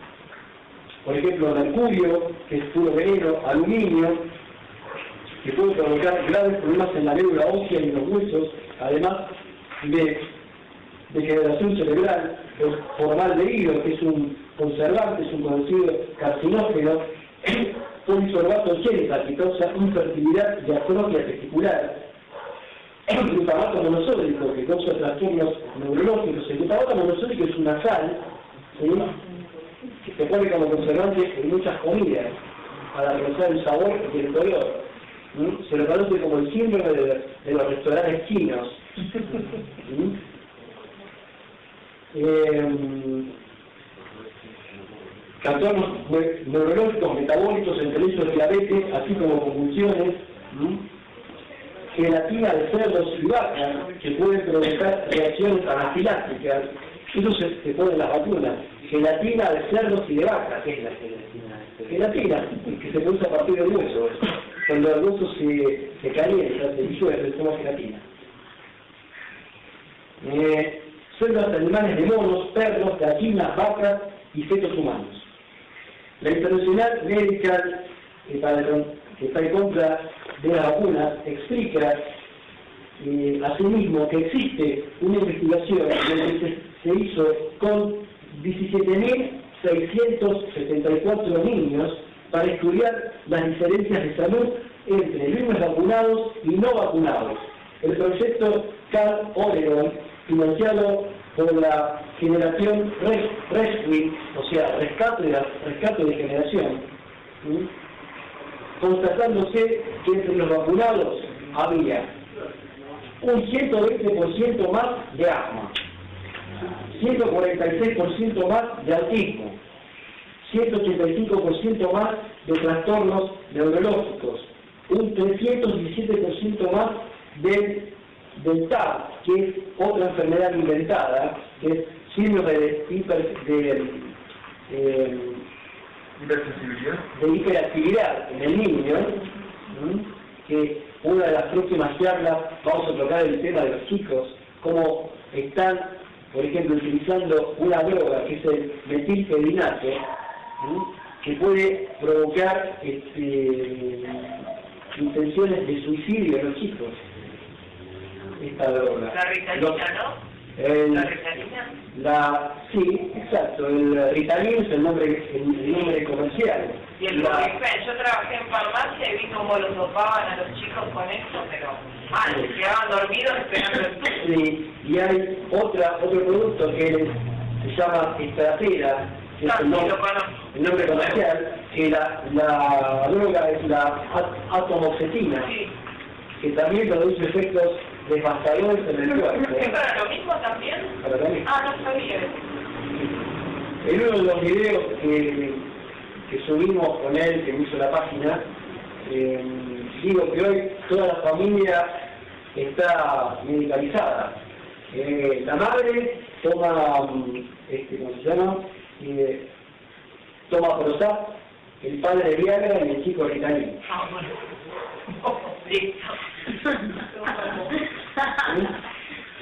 por ejemplo, mercurio, que es puro veneno, aluminio, que puede provocar graves problemas en la médula ósea y en los huesos, además de degeneración cerebral, formaldehído, que es un conservante, es un conocido carcinógeno, polisorbato ochenta, que causa infertilidad y atrofia testicular, glutamato monosódico, que causa trastornos neurológicos. El glutamato monosódico es una sal, ¿sí?, que se pone como conservante en muchas comidas para reforzar el sabor y el color. ¿Sí? Se lo conoce como el síndrome de, de los restaurantes chinos. ¿Sí? Eh, trastornos neurológicos, metabólicos, entre ellos diabetes, así como convulsiones, ¿sí? Gelatina de cerdos y vacas, que pueden provocar reacciones anafilácticas. Eso se, se pone en las vacunas. Gelatina de cerdos y de vacas. ¿Qué es la gelatina? Gelatina, que se produce a partir del hueso. Cuando el hueso se, se calienta, se disuelve, se toma gelatina. Eh, células animales de monos, perros, gallinas, vacas y fetos humanos. La Internacional Medical, eh, para el, que está en contra de las vacunas, explica eh, asimismo que existe una investigación que se, se hizo con diecisiete mil seiscientos setenta y cuatro niños para estudiar las diferencias de salud entre niños vacunados y no vacunados. El proyecto Cal Oregon, financiado por la generación Rescue, o sea, rescate de, la, rescate de generación, ¿sí?, constatándose que entre los vacunados había un ciento veinte por ciento más de asma, ciento cuarenta y seis por ciento más de autismo, ciento ochenta y cinco por ciento más de trastornos neurológicos, un trescientos diecisiete por ciento más del, del T A P, que es otra enfermedad inventada, que es síndrome de, hiper, de, eh, de hiperactividad en el niño, ¿sí?, que una de las próximas charlas vamos a tocar el tema de los chicos, cómo están, por ejemplo, utilizando una droga que es el metilfenidato, ¿sí?, que puede provocar este, intenciones de suicidio en los chicos. Esta droga. La Ritalina, ¿no? El, ¿La Ritalina? La, sí, exacto. El Ritalin es el nombre, el, el nombre comercial. Y el Bupifen, yo trabajé en farmacia y vi cómo los dopaban a los chicos con esto, pero mal, se quedaban dormidos esperando el turno. Sí, y hay otra, otro producto que es, se llama Estratera, que es el nombre, el nombre comercial, que la, la droga es la at atomoxetina, Sí. que también produce efectos devastadores en el cuerpo. ¿Es para lo mismo también? Para lo mismo. Ah, no sabía. En uno de los videos que, que subimos con él, que me hizo la página, eh, digo que hoy toda la familia está medicalizada. Eh, la madre toma, este, ¿cómo se llama? Eh, toma Prozac, el padre de Viagra y el chico Ritalin. Ah, bueno. Oh, listo. ¿Sí?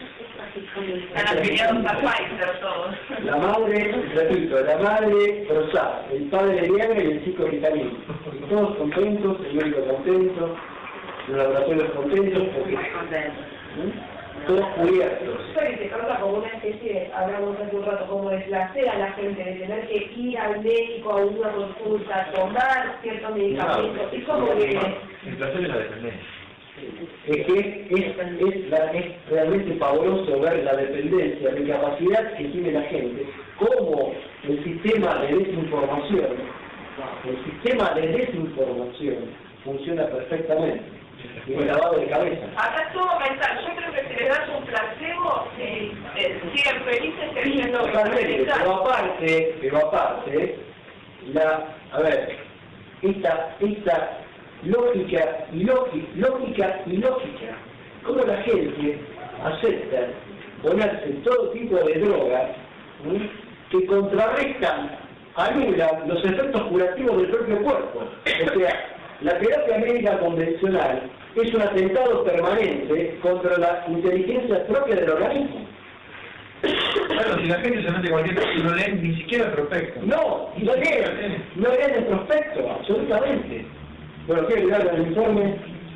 afiliados a Pfizer todos. La madre, repito, la madre Rosá, el padre Viagra y el chico Ritalin. Y todos contentos, el médico contento, los laboratorios contentos, porque Muy contento. ¿sí? Todos cubiertos. Pero se trata como una especie de, hablamos hace un rato, como desplacer a la gente, de tener que ir al médico a una consulta, tomar ciertos medicamentos, es como que... El placer es la dependencia. Es que es, es, la, es realmente pavoroso ver la dependencia, la incapacidad que tiene la gente, cómo el sistema de desinformación, el sistema de desinformación funciona perfectamente. Y un lavado de cabeza. Acá es todo mental. Yo creo que si le das un placebo, eh, eh, siguen felices creyendo que están Totalmente, felices. pero aparte, pero aparte, la, a ver, esta, esta lógica y lógica, lógica y lógica, cómo la gente acepta ponerse todo tipo de drogas, ¿sí?, que contrarrestan, anulan los efectos curativos del propio cuerpo. O sea, la terapia médica convencional es un atentado permanente contra la inteligencia propia del organismo. Claro, si la gente se mete cualquier cosa y no leen ni siquiera el prospecto. No, no leen, no leen el prospecto, absolutamente. Bueno, quiero dar el informe.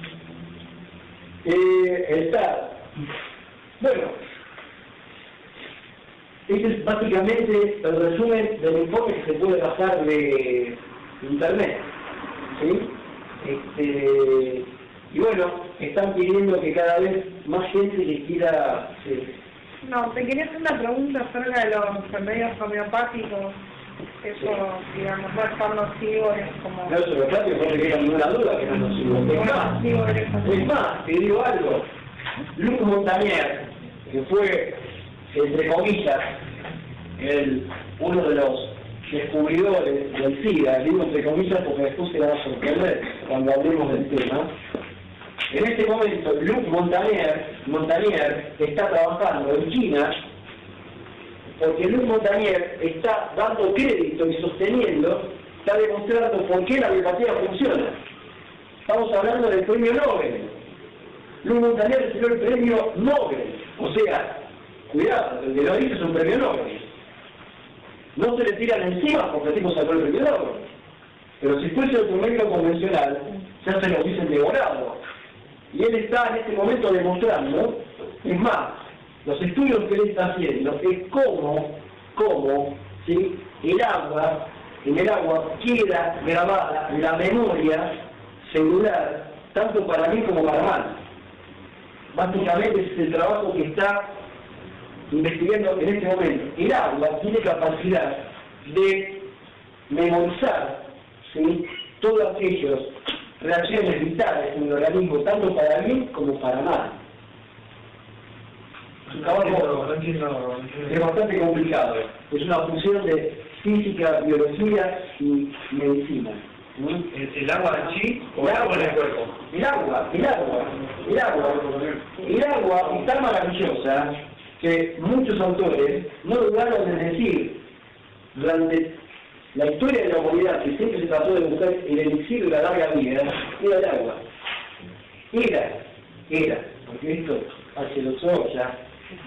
Eh, está. Bueno, este es básicamente el resumen del informe que se puede bajar de internet. ¿Sí? Este, y bueno, están pidiendo que cada vez más gente le quiera... Sí. No, te quería hacer una pregunta acerca de los remedios homeopáticos. Eso, digamos, no es tan nocivo, es como... No, sobre todo, no te queda ninguna duda que no es nocivo. Es más, es más, te digo algo. Luc Montagnier, que fue, entre comillas, el, uno de los descubridores del SIDA, digo entre comillas porque después se va a sorprender cuando hablemos del tema. En este momento, Luc Montagnier, Montagnier está trabajando en China porque Luc Montagnier está dando crédito y sosteniendo, está demostrando por qué la homeopatía funciona. Estamos hablando del premio Nobel. Luc Montagnier recibió el premio Nobel. O sea, cuidado, el que lo dice es un premio Nobel. No se le tiran encima porque el tipo sacó el premio Nobel. Pero si fuese otro médico convencional, ya se lo hubiesen devorado. Y él está en este momento demostrando, es más, los estudios que él está haciendo es cómo, cómo, ¿sí?, el agua, en el agua queda grabada la memoria celular, tanto para bien como para mal. Básicamente ese es el trabajo que está investigando en este momento. El agua tiene capacidad de memorizar, ¿sí?, todos aquellos reacciones vitales en el organismo, tanto para bien como para mal. Es un trabajo es bastante complicado. Es una función de física, biología y medicina. ¿Mm? ¿El, el agua en sí o el agua en el cuerpo? El agua, el agua, el agua. El agua es tan maravillosa que muchos autores no dudaron en decir durante la historia de la humanidad, que siempre se trató de buscar el elixir de la larga vida, era el agua. Era, era, porque esto hace los ojos ya.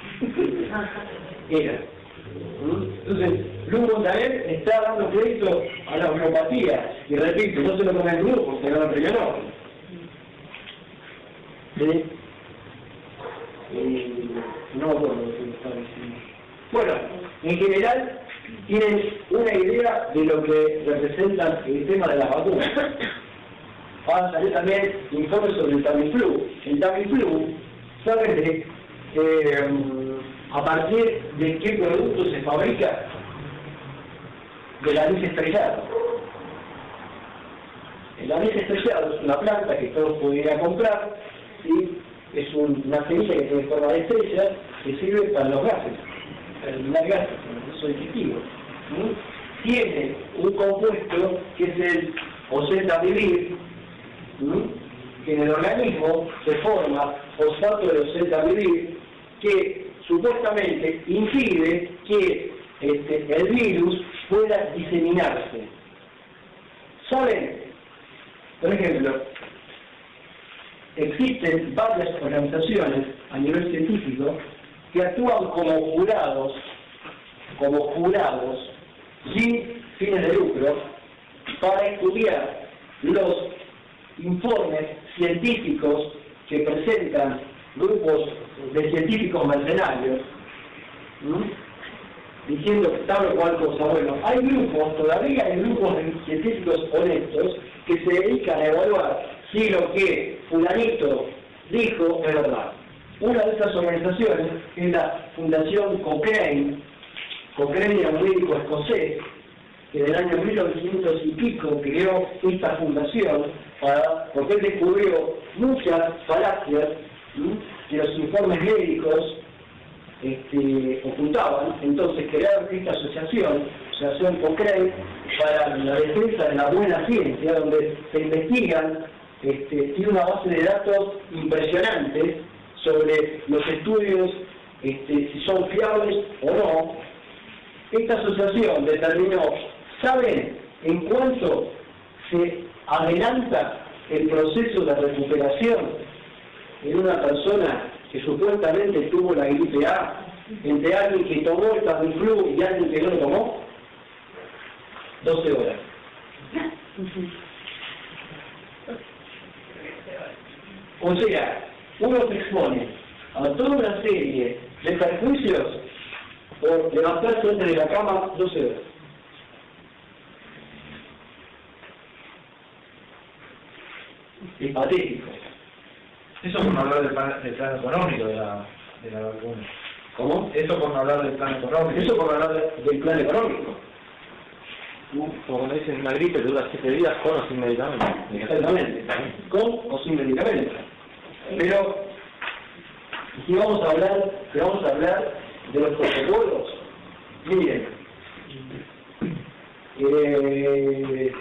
Era. Entonces, Luc Montagnier está dando crédito a la homeopatía, y repito, no se lo come el grupo, se lo premio Nobel. ¿Sí? Eh, no me acuerdo lo que me estaba diciendo. Bueno, en general, tienen una idea de lo que representa el tema de las vacunas. Van a salir también informes sobre el Tamiflu. El Tamiflu, ¿saben de, eh, a partir de qué producto se fabrica? Del anís estrellado. El anís estrellado es una planta que todos podrían comprar, ¿sí? Es un, una semilla que tiene forma de estrella que sirve para los gases, para eliminar gases, en el proceso digestivo. ¿Mm? Tiene un compuesto que es el oseltamivir, que en el organismo se forma fosfato de oseltamivir, que supuestamente impide que este, el virus pueda diseminarse. ¿Saben? Por ejemplo, existen varias organizaciones a nivel científico que actúan como jurados, como jurados, sin fines de lucro, para estudiar los informes científicos que presentan grupos de científicos mercenarios, ¿sí? Diciendo que tal o cual cosa. Bueno, hay grupos, todavía hay grupos de científicos honestos que se dedican a evaluar si lo que fulanito dijo es verdad. Una de esas organizaciones es la Fundación Cochrane. Cochrane era un médico escocés que en el año mil novecientos y pico creó esta fundación para, porque él descubrió muchas falacias, ¿sí?, que los informes médicos este, ocultaban. Entonces crearon esta asociación, Asociación Cochrane, para la defensa de la buena ciencia, donde se investigan, este, tiene una base de datos impresionante sobre los estudios, este, si son fiables o no. Esta asociación determinó, ¿saben en cuánto se adelanta el proceso de recuperación en una persona que supuestamente tuvo la gripe A, entre alguien que tomó el Tamiflu y alguien que no lo tomó? doce horas. O sea, uno se expone a toda una serie de perjuicios por levantarse antes de la cama doce horas. Es patético. Eso por no hablar del plan, del plan económico de la, de la vacuna. ¿Cómo? Eso por no hablar del plan económico. Eso por hablar de, del plan económico. Como cuando dicen una gripe dura siete días con o sin medicamentos. Exactamente. Con o sin medicamentos. Pero, si vamos a hablar, si vamos a hablar de los protocolos, miren, eh,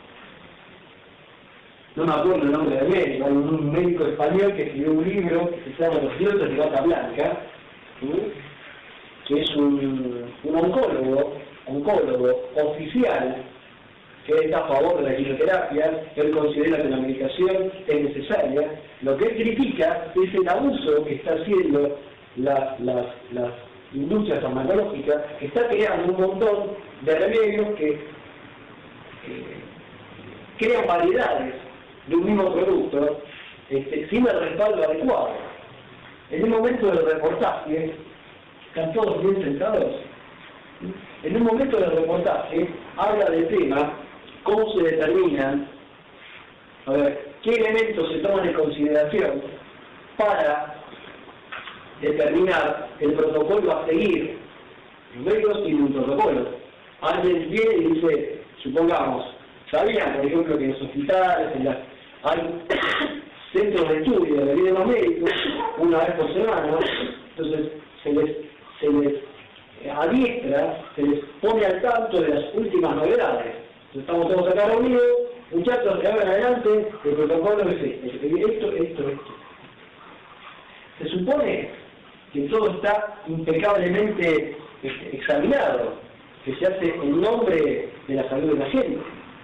no me acuerdo el nombre del médico, hay un médico español que escribió un libro que se llama Los dioses de bata blanca, ¿sí?, que es un, un oncólogo, oncólogo oficial, que está a favor de la quimioterapia, que él considera que la medicación es necesaria. Lo que él critica es el abuso que está haciendo la, las, las industrias farmacológicas, que está creando un montón de remedios que eh, crean variedades de un mismo producto, este, sin el respaldo adecuado. En el momento del reportaje, están todos bien sentados, en un momento del reportaje habla del tema, cómo se determinan, a ver, qué elementos se toman en consideración para determinar el protocolo a seguir. Los médicos tienen un protocolo. Alguien viene y dice, supongamos, sabían, por ejemplo, que en los hospitales, en las, hay centros de estudio de vida de los médicos, una vez por semana, entonces se les, se les adiestra, se les pone al tanto de las últimas novedades. Entonces estamos todos acá reunidos, muchachos, de ahora en adelante, el protocolo es este, esto, esto, esto. Se supone que todo está impecablemente examinado, que se hace en nombre de la salud de la gente.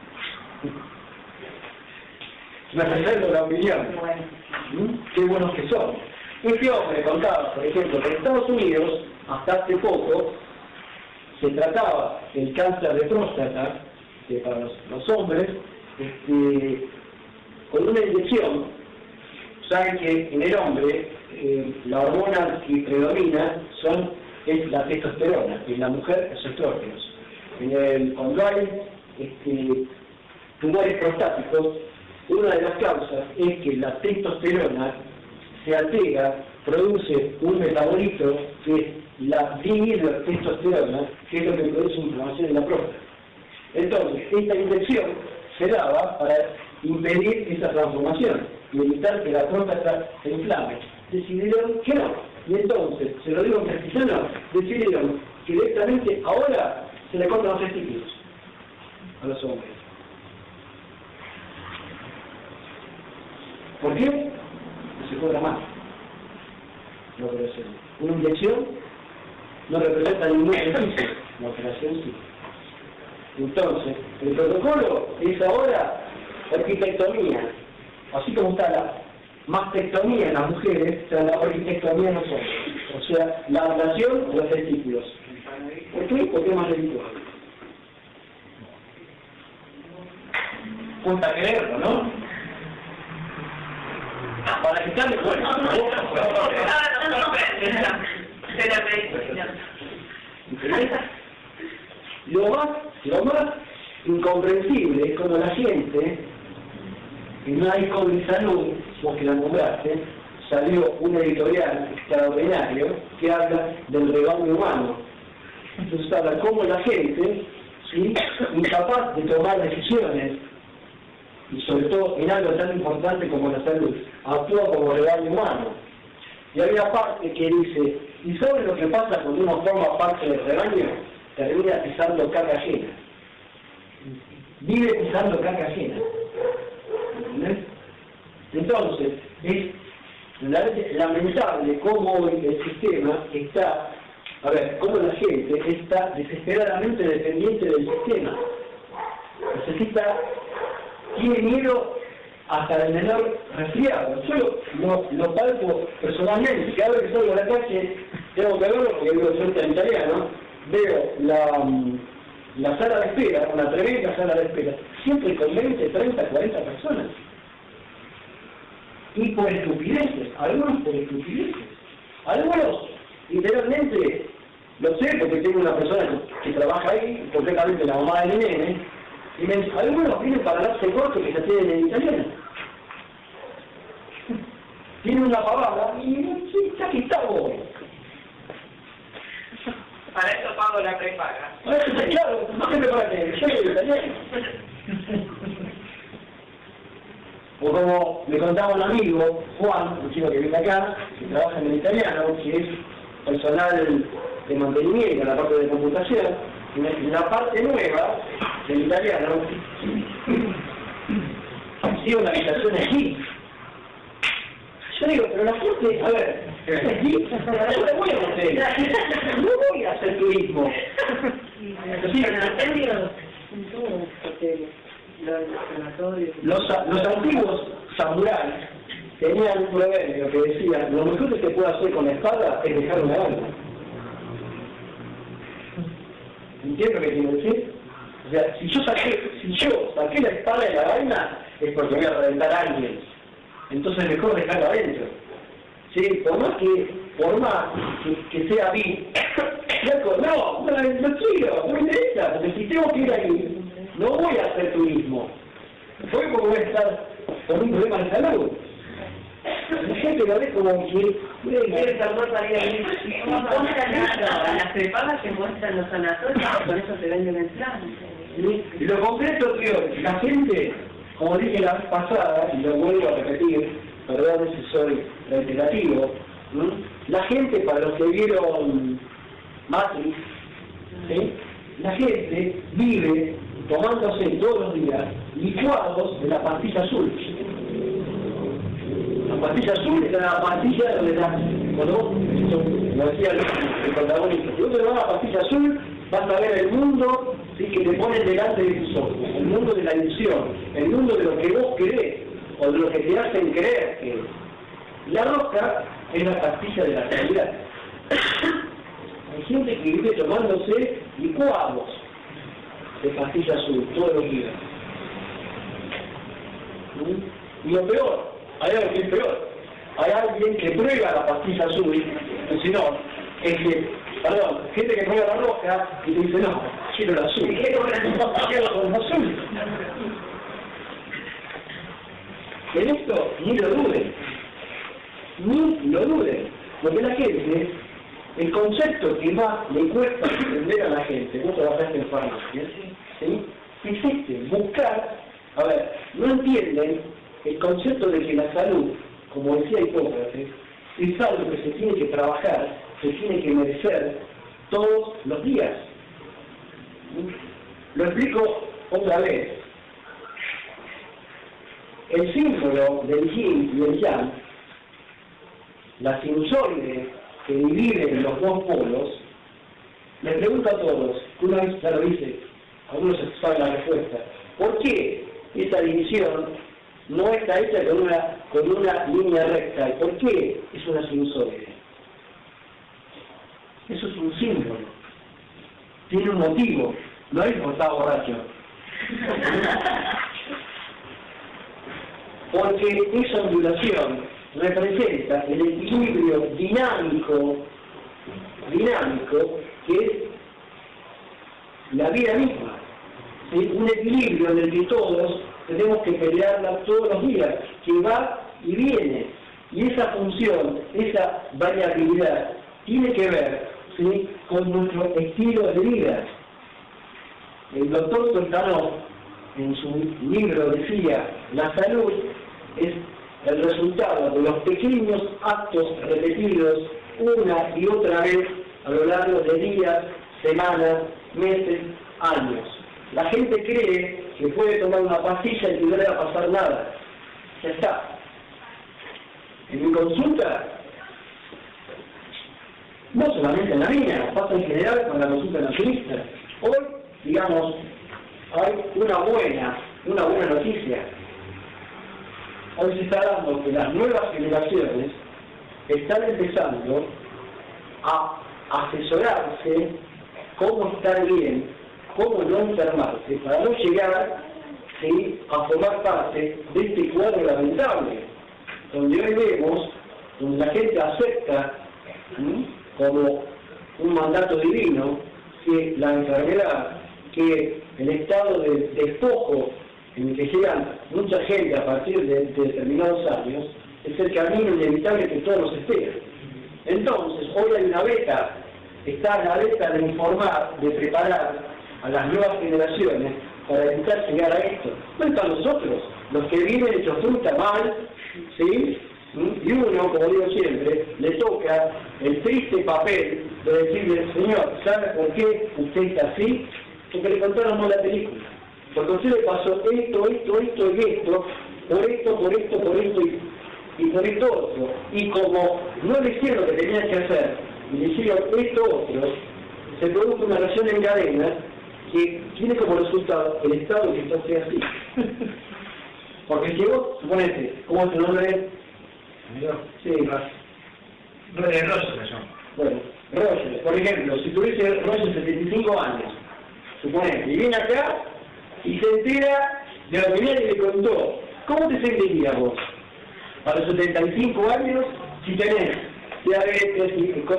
Me reservo la opinión. ¿Mm? Qué buenos que son. Este hombre contaba, por ejemplo, que en Estados Unidos, hasta hace poco, se trataba el cáncer de próstata, que para los, los hombres, este, con una inyección. Saben que en el hombre eh, la hormona que predomina son, es la testosterona, en la mujer los estrógenos. En el, cuando hay este, tumores prostáticos, una de las causas es que la testosterona se altera, produce un metabolito que es la dihidrotestosterona, que es lo que produce inflamación en la próstata. Entonces, esta inyección se daba para impedir esa transformación y evitar que la próstata se inflame. Decidieron que no. Y entonces, se lo digo en castellano, decidieron que directamente ahora se le cortan los testículos a los hombres. ¿Por qué? Porque se cobra más la operación. Una inyección no representa ningún beneficio, la operación sí. Entonces, el protocolo es ahora orquitectomía. Así como está la mastectomía en las mujeres, está la orquitectomía en los hombres. o sea, la ablación de los testículos. ¿Por qué? Porque es más redituable. Cuesta creerlo, ¿no? Para quitarle cuerpo. Lo más, lo más incomprensible es como la gente, en una disco de salud, vos que la nombraste, salió un editorial extraordinario que habla del rebaño humano. Entonces habla cómo la gente, ¿sí?, incapaz de tomar decisiones, y sobre todo en algo tan importante como la salud, actúa como rebaño humano. Y hay una parte que dice, ¿y saben lo que pasa cuando uno forma parte del rebaño? Termina pisando caca ajena. Vive pisando caca ajena. ¿Entendés? Entonces, es lamentable cómo hoy el sistema está, a ver, cómo la gente está desesperadamente dependiente del sistema. Necesita, tiene miedo hasta el menor resfriado. Yo lo, lo, lo palpo personalmente, cada vez que salgo a la calle, tengo que verlo porque vivo frente al italiano, veo la, la sala de espera, una tremenda sala de espera, siempre con veinte, treinta, cuarenta personas. Y por estupideces, algunos por estupideces, algunos literalmente, lo sé porque tengo una persona que, que trabaja ahí, concretamente la mamá de mi nene, y me dice, algunos vienen para darse corto que se tienen en italiano. Tienen una pavada y sí, aquí está vos. Para eso pago la prepaga. Claro, no te preparas que yo soy italiano. O como me contaba un amigo, Juan, un chico que vive acá, que trabaja en el italiano, que es personal de mantenimiento en la parte de computación, en la parte nueva del italiano, ha sido una habitación aquí. Yo digo, pero la gente, a ver, aquí, yo no voy a hacer, no voy a hacer turismo. Los, los antiguos samuráis tenían un proverbio que decía, lo mejor que se puede hacer con la espada es dejar una gana. ¿Entiendes lo que quiero decir? O sea, si yo saqué, si yo saqué la espada de la vaina, es porque voy a reventar a alguien. Entonces mejor dejarlo adentro. ¿Sí? Por más que, por más que, que sea bien, no, no, no quiero, no me interesa, porque si tengo que ir ahí, no voy a hacer turismo. Fue porque voy a estar con un problema de salud. La gente lo ve como que quiere salvar para ir ahí. Las prepagas que muestran los sanatorios, con eso se venden el plan. Y lo concreto que hoy, la gente, como dije la vez pasada, y lo vuelvo a repetir, perdón si soy reiterativo, ¿no? La gente, para los que vieron Matrix, ¿sí?, la gente vive tomándose todos los días licuados de la pastilla azul. La pastilla azul es la pastilla donde la, cuando vos, como decía el, el protagonista, si vos te das la pastilla azul, vas a ver el mundo, ¿sí?, que te ponen delante de tus ojos, el mundo de la ilusión, el mundo de lo que vos crees, o de lo que te hacen creer que es. La roja es la pastilla de la realidad. Hay gente que vive tomándose licuados de pastilla azul todos los días. ¿Mm? Y lo peor, hay algo que es peor. Hay alguien que prueba la pastilla azul, y si no, es que, perdón, gente que prueba la roja y te dice, no, quiero la azul. Quiero la azul. En esto ni lo duden, ni lo duden, porque la gente, el concepto que más le cuesta entender a la gente, vos trabajaste en farmacia, ¿sí?, es este, buscar, a ver, no entienden el concepto de que la salud, como decía Hipócrates, es algo que se tiene que trabajar, se tiene que merecer todos los días. Lo explico otra vez. El símbolo del yin y el yang, la sinusoide que divide en los dos polos, les pregunto a todos, una vez ya lo hice, algunos saben la respuesta, ¿por qué esa división no está hecha con una, con una línea recta? ¿Y por qué es una sinusoide? Eso es un símbolo. Tiene un motivo. No es porque estaba borracho. Porque esa ondulación representa el equilibrio dinámico, dinámico que es la vida misma. ¿Sí? Un equilibrio en el que todos tenemos que pelearla todos los días, que va y viene. Y esa función, esa variabilidad, tiene que ver, ¿sí?, con nuestro estilo de vida. El doctor Soltanov, en su libro, decía, la salud es el resultado de los pequeños actos repetidos una y otra vez a lo largo de días, semanas, meses, años. La gente cree que puede tomar una pastilla y no le va a pasar nada. Ya está. En mi consulta, no solamente en la mía, pasa en general con la consulta naturista. Hoy, digamos, hay una buena, una buena noticia. Hoy se está dando que las nuevas generaciones están empezando a asesorarse cómo estar bien, cómo no enfermarse, para no llegar, ¿sí?, a formar parte de este cuadro lamentable, donde hoy vemos, donde la gente acepta, ¿sí?, como un mandato divino, que la enfermedad, que el estado de despojo en el que llegan mucha gente a partir de, de determinados años, es el camino inevitable que todos nos esperan. Entonces, hoy hay una beta, está la beta de informar, de preparar a las nuevas generaciones para evitar llegar a esto. No están nosotros, los que viven hechos fruta mal, ¿sí? Y uno, como digo siempre, le toca el triste papel de decirle, señor, ¿sabe por qué usted está así? Porque le contaron mal la película. Porque a usted le pasó esto, esto, esto y esto, por esto, por esto, por esto y, y por esto otro. Y como no le hicieron lo que tenían que hacer, y le hicieron esto otro, se produce una reacción en cadena que tiene como resultado el estado de que esto sea así. Porque si vos, suponete, ¿cómo es tu nombre? Sí. Roger me llamo. Bueno, Roger, por ejemplo, si tuviese Roger setenta y cinco años, suponete, y viene acá y se entera de lo que viene y le contó, ¿cómo te sentirías vos? A los setenta y cinco años, si tenés diabetes,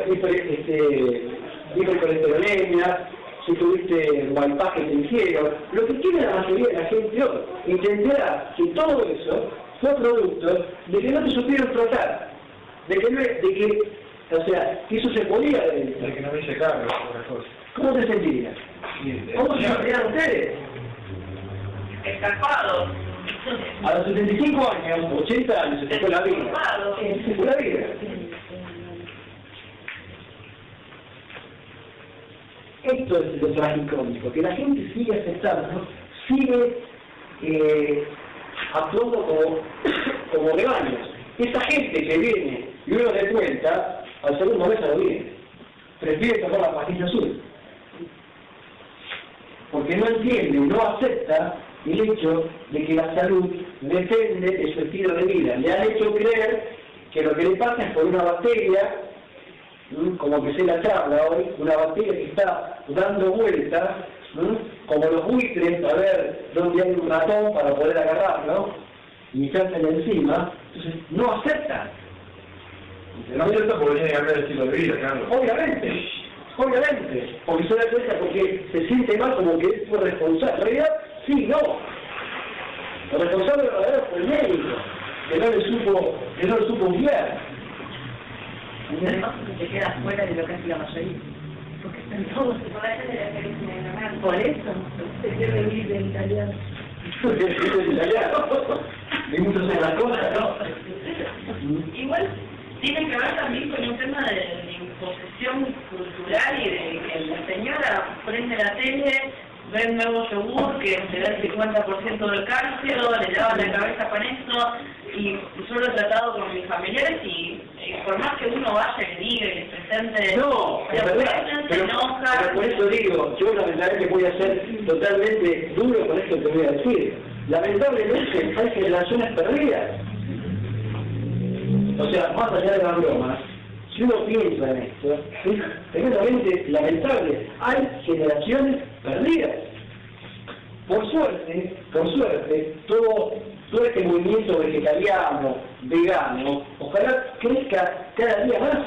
este, hipercolesterolemia, si tuviste bypass que te hicieron, lo que tiene la mayoría de la gente hoy, entenderá que todo eso fue producto de que no te supieron tratar, de que, no, de que o sea, que eso se podía de, de que no me hice cargo de otra cosa. ¿Cómo te sentirías? ¿Cómo se sentirían ustedes? Escapados. A los setenta y cinco años, ochenta años, se te fue la vida. Se te fue la vida. Esto es lo tragicómico, que la gente sigue aceptando, sigue eh, actuando como, como rebaños. Esa gente que viene y uno le cuenta, al segundo mes lo viene. Prefiere tomar la pastilla azul. Porque no entiende, no acepta el hecho de que la salud depende de su estilo de vida. Le han hecho creer que lo que le pasa es por una bacteria, como que se la charla hoy, una bacteria que está dando vueltas, como los buitres, a ver dónde hay un ratón para poder agarrarlo y echárselo encima. Entonces no aceptan. No acepta porque tiene que cambiar el estilo de vida, claro. Obviamente, obviamente, porque se da cuenta porque se siente mal como que es responsable. En realidad, sí, no. El responsable verdadero fue el médico, que no le supo, que no le supo guiar. Se queda fuera de lo que hace la mayoría. Porque están todos por eso se quiere vivir de italiano. Hay muchas otras cosas, ¿no? Igual tiene que ver también con un tema de, de imposición cultural y de que la señora prende la tele, ve el nuevo yogur que se da el cincuenta por ciento del calcio, le lava la cabeza con eso, y yo lo he tratado con mis familiares y eh, por más que uno vaya y le diga y le presente, no, es verdad, se pero, enoja. pero por eso digo, yo lamentablemente voy a ser totalmente duro con esto que voy a decir. Lamentablemente hay relaciones perdidas. O sea, más allá de las bromas, si uno piensa en esto, es tremendamente lamentable. Hay generaciones perdidas. Por suerte, por suerte, todo, todo este movimiento vegetariano, vegano, ojalá crezca cada día más.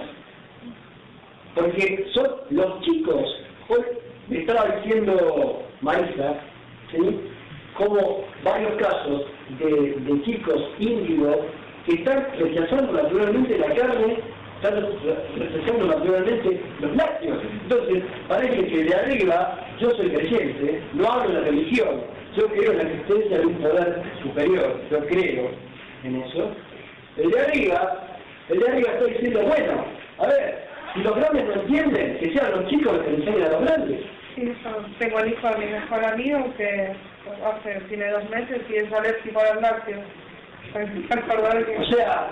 Porque son los chicos, hoy me estaba diciendo Marisa, ¿sí?, como varios casos de, de chicos índigos que están rechazando naturalmente la carne, están rechazando naturalmente los lácteos. Entonces, parece que de arriba, yo soy creyente, no hablo de la religión, yo creo en la existencia de un poder superior, yo creo en eso. El de arriba, el de arriba está diciendo, bueno, a ver, si los grandes no entienden, que sean los chicos los que enseñen a los grandes. Sí, yo tengo el hijo de mi mejor amigo que hace, tiene dos meses y es alérgico a los lácteos. O sea,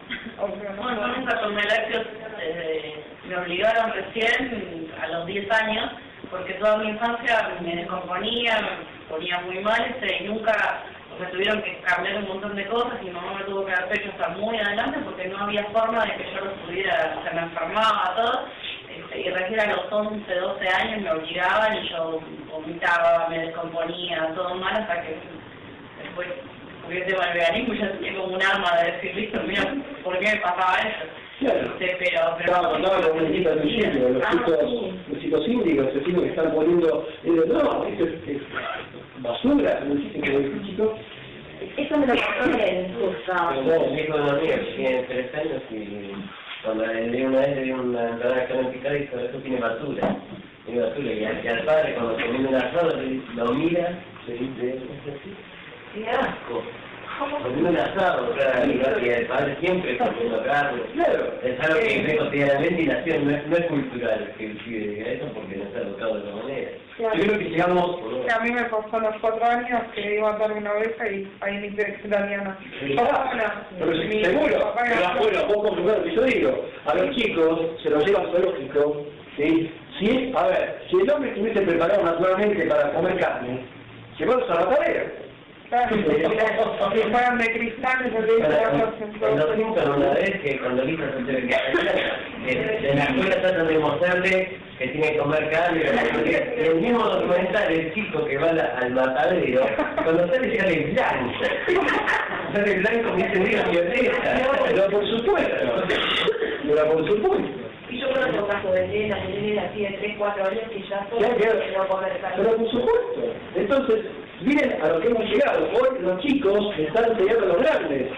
no, yo nunca tomé lácteos, eh, me obligaron recién a los diez años, porque toda mi infancia me descomponía, me ponía muy mal, este, y nunca, o sea, tuvieron que cambiar un montón de cosas, y mi mamá me tuvo que dar pecho hasta muy adelante, porque no había forma de que yo lo pudiera, se me enfermaba, todo, este, y recién a los once, doce años me obligaban, y yo vomitaba, me descomponía, todo mal, hasta que después... Porque el tema del veganismo ya tenía como un arma de decir, listo, mira, ¿por qué me pasaba eso? Claro. Sí, pero... pero no, no, los muñequitos al principio, los chicos, los chicos índigos, los chicos que están poniendo, eh, no, esto es, es basura, como dicen que los chicos. Eso me lo pasó bien, justo. Mi hijo de los míos tiene tres años y cuando le di una vez le di una entrada de carne picada y dijo, esto tiene basura. Tiene basura y al, y al padre cuando comiendo un asado lo mira, se dice, ¡qué asco! Comiendo un asado, claro, y el padre siempre comiendo carne. Claro, es algo que ve cotidianamente y nació, no es, no es cultural que el pibe diga eso porque no está educado de otra manera. Claro. Yo creo que llegamos... Que a mí me pasó a los cuatro años que iba a dar una oveja y ahí mi vegetariana. Pero si, seguro, pero bueno, vos comprendés lo que yo digo. A los chicos se los lleva al zoológico, ¿sí? Si, a ver, si el hombre estuviese preparado naturalmente para comer carne, llevarlos a la tarea. Claro, si fueran de cristal, eso le dice la cosa. En los Simpsons una vez que cuando Lisa se entere que en la escuela tratan de mostrarle que tiene que comer carne, y el mismo documental, el chico que va al matadero, cuando sale ya de blanco, sale blanco y se diga violeta. Pero por supuesto, pero por supuesto. Y yo conozco casos de nenas, de nenas así de tres, cuatro años que ya son Ya, ya. que no comer carne. Pero por supuesto. Entonces, miren a lo que hemos llegado. Hoy los chicos están enseñando a los grandes.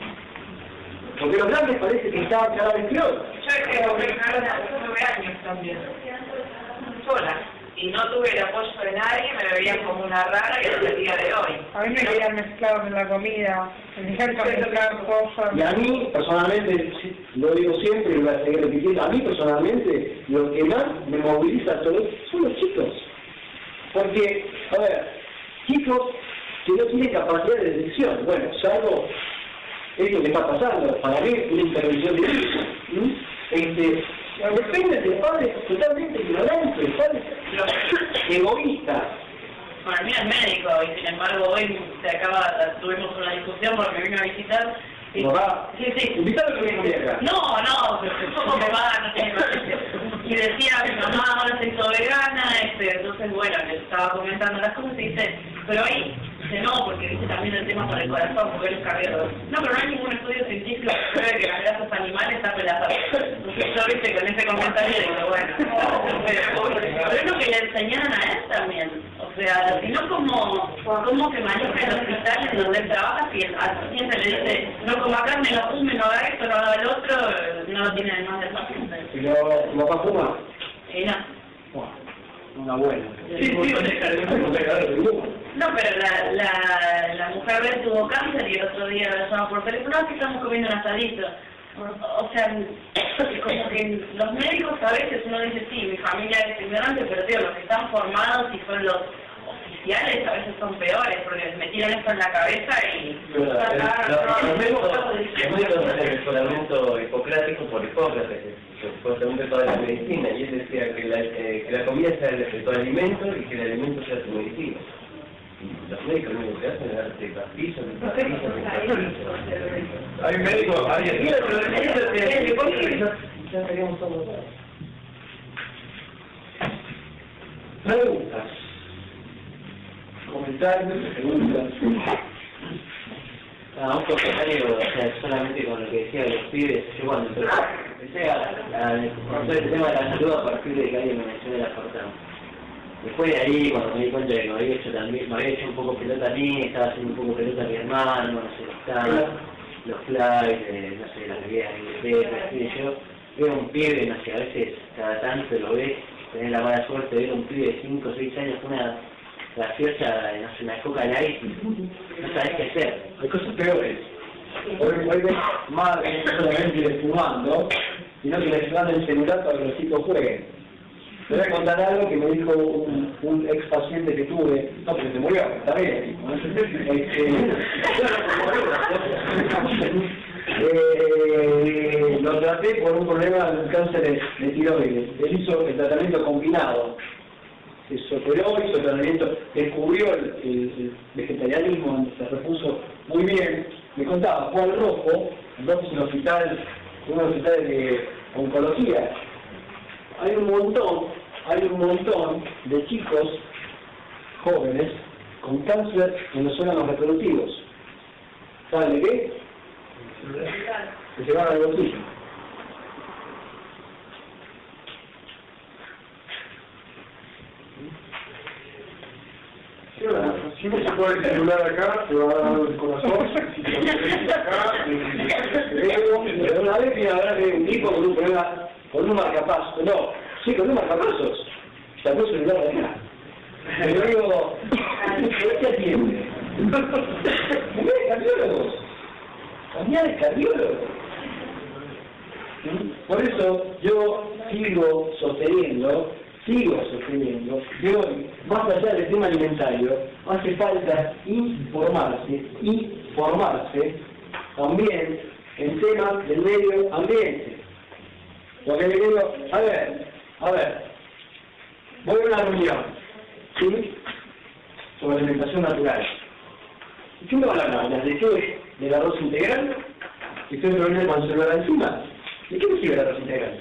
Porque los grandes parece que estaban cada vez peor. Yo es que comí carne hace nueve años también, sola. Y no tuve el apoyo de nadie, me veían como una rara y hasta el día de hoy. A mí me querían mezclados en la comida, me querían mezclar cosas. Y a mí, personalmente, lo digo siempre y lo voy a seguir repitiendo, a mí personalmente, lo que más me moviliza todo esto son los chicos. Porque, a ver, chicos que no tienen capacidad de decisión. Bueno, salvo esto que está pasando, para mí es una intervención de hijos. Este, depende de padres totalmente ignorantes, padres egoístas. Para mí es médico y sin embargo hoy se acaba, tuvimos una discusión porque vino a visitar. Y, ¿No va? Sí, sí. Invítalo que viene acá. No, no, ¿cómo me va? No tiene y decía, mi mamá ahora se hizo vegana, este, entonces bueno, le estaba comentando las cosas y dice, pero ahí dice no, porque dice también el tema para el corazón, porque él es cardiólogo. No, pero no hay ningún estudio científico que pruebe que las grasas animales tapen la salud. Entonces yo viste con ese comentario digo, bueno, pero, pero es lo que le enseñaron a él también. O sea, si no como, como que maneja el hospital en donde él trabaja, si al paciente le dice, no coma carne, no fume, no haga esto, no haga el otro, no lo tiene más del paciente. ¿Y lo, tu papá fuma? Y no. Bueno, una buena. Sí, sí, no, pero la, la, la mujer de él tuvo cáncer y el otro día la llamamos por teléfono, aquí estamos comiendo un asadito. O sea, como que los médicos a veces uno dice, sí, mi familia es ignorante, pero tío, los que están formados y son los oficiales a veces son peores, porque me tiran esto en la cabeza y... Los médicos hacen el juramento hipocrático por Hipócrates, que fue según toda la medicina, y él decía que la, eh, que la comida sea el, tu alimento y que el alimento sea tu medicina. Los médicos lo único que hacen es darte pastillas, No sé cómo está eso. Hay un médico, alguien... Ya estaríamos todos. Preguntas. Comentarios, preguntas. Ah, un comentario, o sea, solamente con lo que decía de los pibes, yo cuando empecé a, a, a conocer el tema de la salud a partir de que alguien me mencionó la fortuna. Después de ahí, cuando me di cuenta de que me había hecho también, me había hecho un poco pelota a mí, estaba haciendo un poco pelota a mi hermano, no sé, estaba, los flights, eh, no sé, las bebidas de Inglaterra, qué sé yo, veo un pibe, no sé, a veces cada tanto lo ves, tenés la mala suerte de ver un pibe de cinco o seis años con una graciosa, no sé, una coca light, no sabés qué hacer. Hay cosas peores. Hoy, hoy ves madres no solamente fumando, sino que les dan el celular para que los chicos jueguen. Te voy a contar algo que me dijo un, un ex paciente que tuve, no, porque se murió, está bien. Este, eh, lo traté por un problema de cáncer de, de tiroides. Él hizo el tratamiento combinado. Se operó, hizo el tratamiento, descubrió el, el, el vegetarianismo, se repuso muy bien. Me contaba, fue al Rojo, el Rojo es un hospital, un hospital de oncología. Hay un montón, hay un montón de chicos jóvenes con cáncer en los órganos reproductivos. ¿Saben de qué? Que se van al bolsillo. Si no se puede el celular acá, te va a dar el corazón. Si te lo pones acá, el cerebro. Una vez fui a hablar de un tipo con un problema, con un marcapasos. No, sí, con un marcapasos. Sacó el celular de acá. Y yo digo, ¿qué atiende? ¿Cambiar cardiólogos? ¿Cambiar cardiólogos? Por eso yo sigo sosteniendo, sigo sosteniendo, que hoy, más allá del tema alimentario, hace falta informarse, informarse también en temas del medio ambiente. Porque le digo, a ver, a ver, voy a una reunión, ¿sí? Sobre alimentación natural. ¿Y qué me van a hablar? ¿Las lechugas del arroz integral? ¿Y estoy en reunión con el celular encima? ¿De qué me sirve el arroz integral?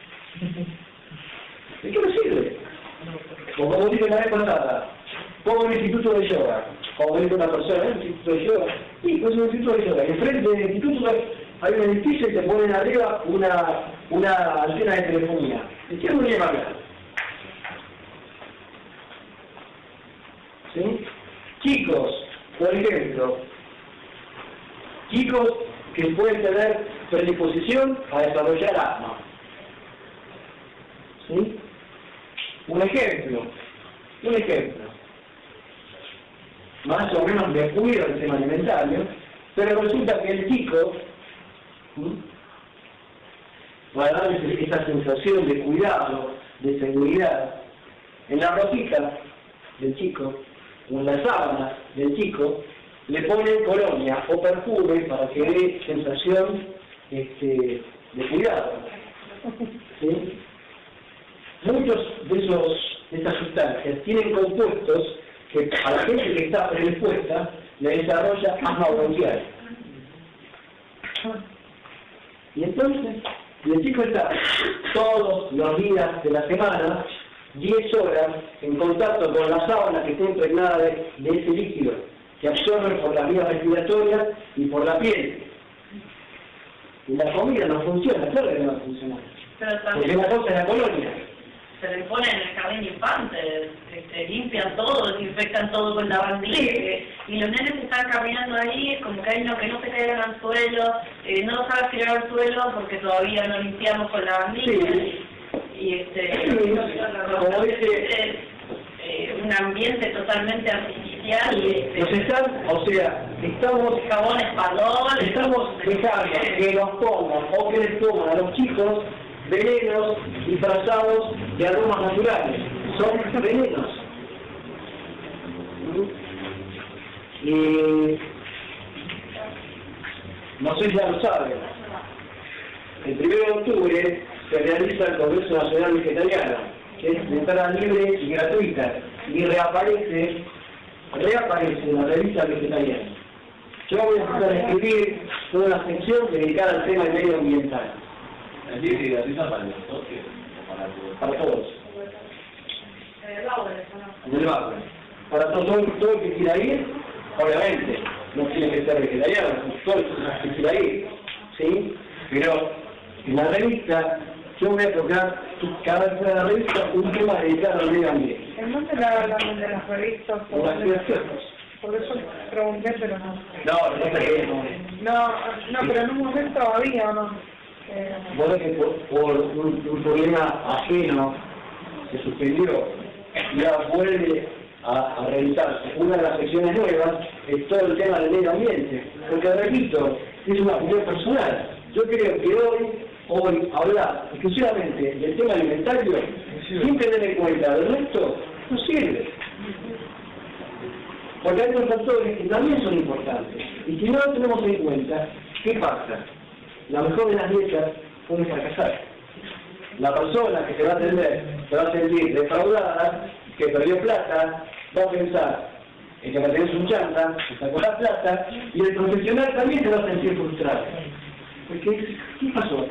¿De qué me sirve? O como dije la vez pasada, pongo un instituto de yoga, como dice una persona, ¿eh? Un instituto de yoga, sí, pues un instituto de yoga, y enfrente del instituto hay un edificio y te ponen arriba una, una antena de telefonía. ¿De qué me a hablar? ¿Sí? Chicos, por ejemplo, chicos que pueden tener predisposición a desarrollar asma. ¿Sí? Un ejemplo, un ejemplo. Más o menos me cuido el tema alimentario, pero resulta que el chico, ¿sí? Va a darle esa sensación de cuidado, de seguridad, en la ropita del chico, o en las sábanas del chico, le ponen colonia o perfume para que dé sensación este, de cuidado. ¿Sí? Muchos de esos de estas sustancias tienen compuestos que a la gente que está predispuesta le desarrolla asma bronquial. Y entonces, el chico está todos los días de la semana, diez horas, en contacto con la sábana que está impregnada de, de ese líquido, que absorbe por las vías respiratorias y por la piel. Y la comida no funciona, claro que no va a funcionar. Pero Porque también una cosa es la colonia. se le pone en el jardín de infantes, este, limpian todo, desinfectan todo con lavandina, y los nenes están caminando ahí, como que hay uno que no se caigan al suelo, eh, no lo sabes tirar al suelo porque todavía no limpiamos con lavandina, Sí. y este, Sí, como dice- es eh, un ambiente totalmente artificial, y este, Nos están, o sea, estamos, jabón espadón, estamos dejando que nos pongan o que les pongan a los chicos venenos disfrazados de aromas naturales. Son venenos. ¿Mm? Y no sé si ya lo saben. El primero de octubre se realiza el Congreso Nacional Vegetariano, que es de entrada libre y gratuita, y reaparece reaparece en la revista vegetariana. Yo voy a empezar a escribir toda una sección dedicada al tema medioambiental. ¿Es libre y gratuita para los socios o para todos? Para todos. En el Bauer, En el Bauer. Para todo, todo, todo el que quiera ir, obviamente, no tiene que ser vegetariano, todo el que quiera ir, ¿sí? Pero en la revista, yo voy a tocar cada vez de la revista un tema dedicado al medio ambiente. ¿En dónde la hablan de las revistas? En las creaciones. Por eso pregunté, pero no. No, no sé. No, no, pero en un momento había, ¿o no? Eh, Bueno, que por, por un, un problema ajeno se suspendió y ahora vuelve a, a realizarse. Una de las secciones nuevas es todo el tema del medio ambiente, porque repito, es una opinión personal. Yo creo que hoy, hoy hablar exclusivamente del tema alimentario, sin tener en cuenta el resto, no sirve. Porque hay otros factores que también son importantes. Y si no lo tenemos en cuenta, ¿qué pasa? La mejor de las dietas puede fracasar. La persona que se va a atender se va a sentir defraudada, que perdió plata, va a pensar en que perdió su chanta, que sacó la plata, y el profesional también se va a sentir frustrado. Porque, ¿qué pasó?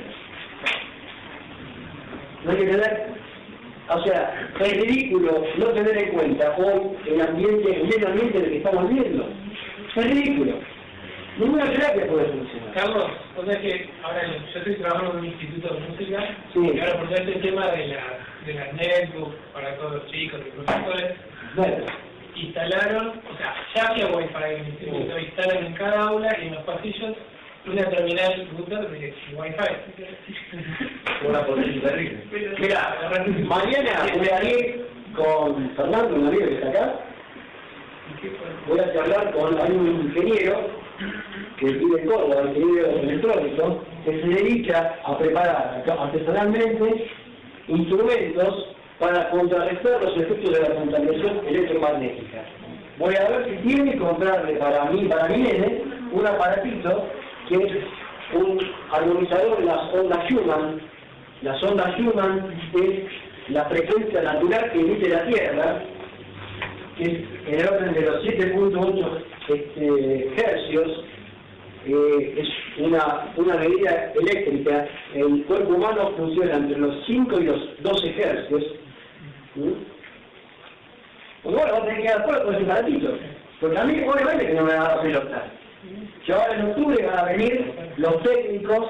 No hay que tener... O sea, es ridículo no tener en cuenta hoy el ambiente, el medio ambiente del que estamos viendo. Es ridículo. Ninguna terapia puede funcionar. Carlos, o sea que ahora yo estoy trabajando en un instituto de música, Sí. y ahora por este tema de la de las netbooks para todos los chicos y profesores, Bueno, instalaron, o sea, ya había wifi en el instituto, instalan en cada aula y en los pasillos una terminal router de wifi. Una potencia terrible. mira, mañana voy a ir con Fernando, un amigo que está acá. Voy a charlar con hay un ingeniero que vive en Córdoba, ingeniero electrónico, que se dedica a preparar artesanalmente instrumentos para contrarrestar los efectos de la contaminación electromagnética. Voy a ver si tiene que comprarle para mí, para mi nene, un aparatito que es un armonizador de las ondas Schumann. Las ondas Schumann es la frecuencia natural que emite la Tierra, que es en el orden de los siete punto ocho este, hercios. Eh, es una, una medida eléctrica. El cuerpo humano funciona entre los cinco y los doce hercios. ¿Mm? Pues bueno, vos tenés que dar fuera con ese aparatito, porque a mí obviamente que no me va a dar pelota. Que ahora en octubre van a venir los técnicos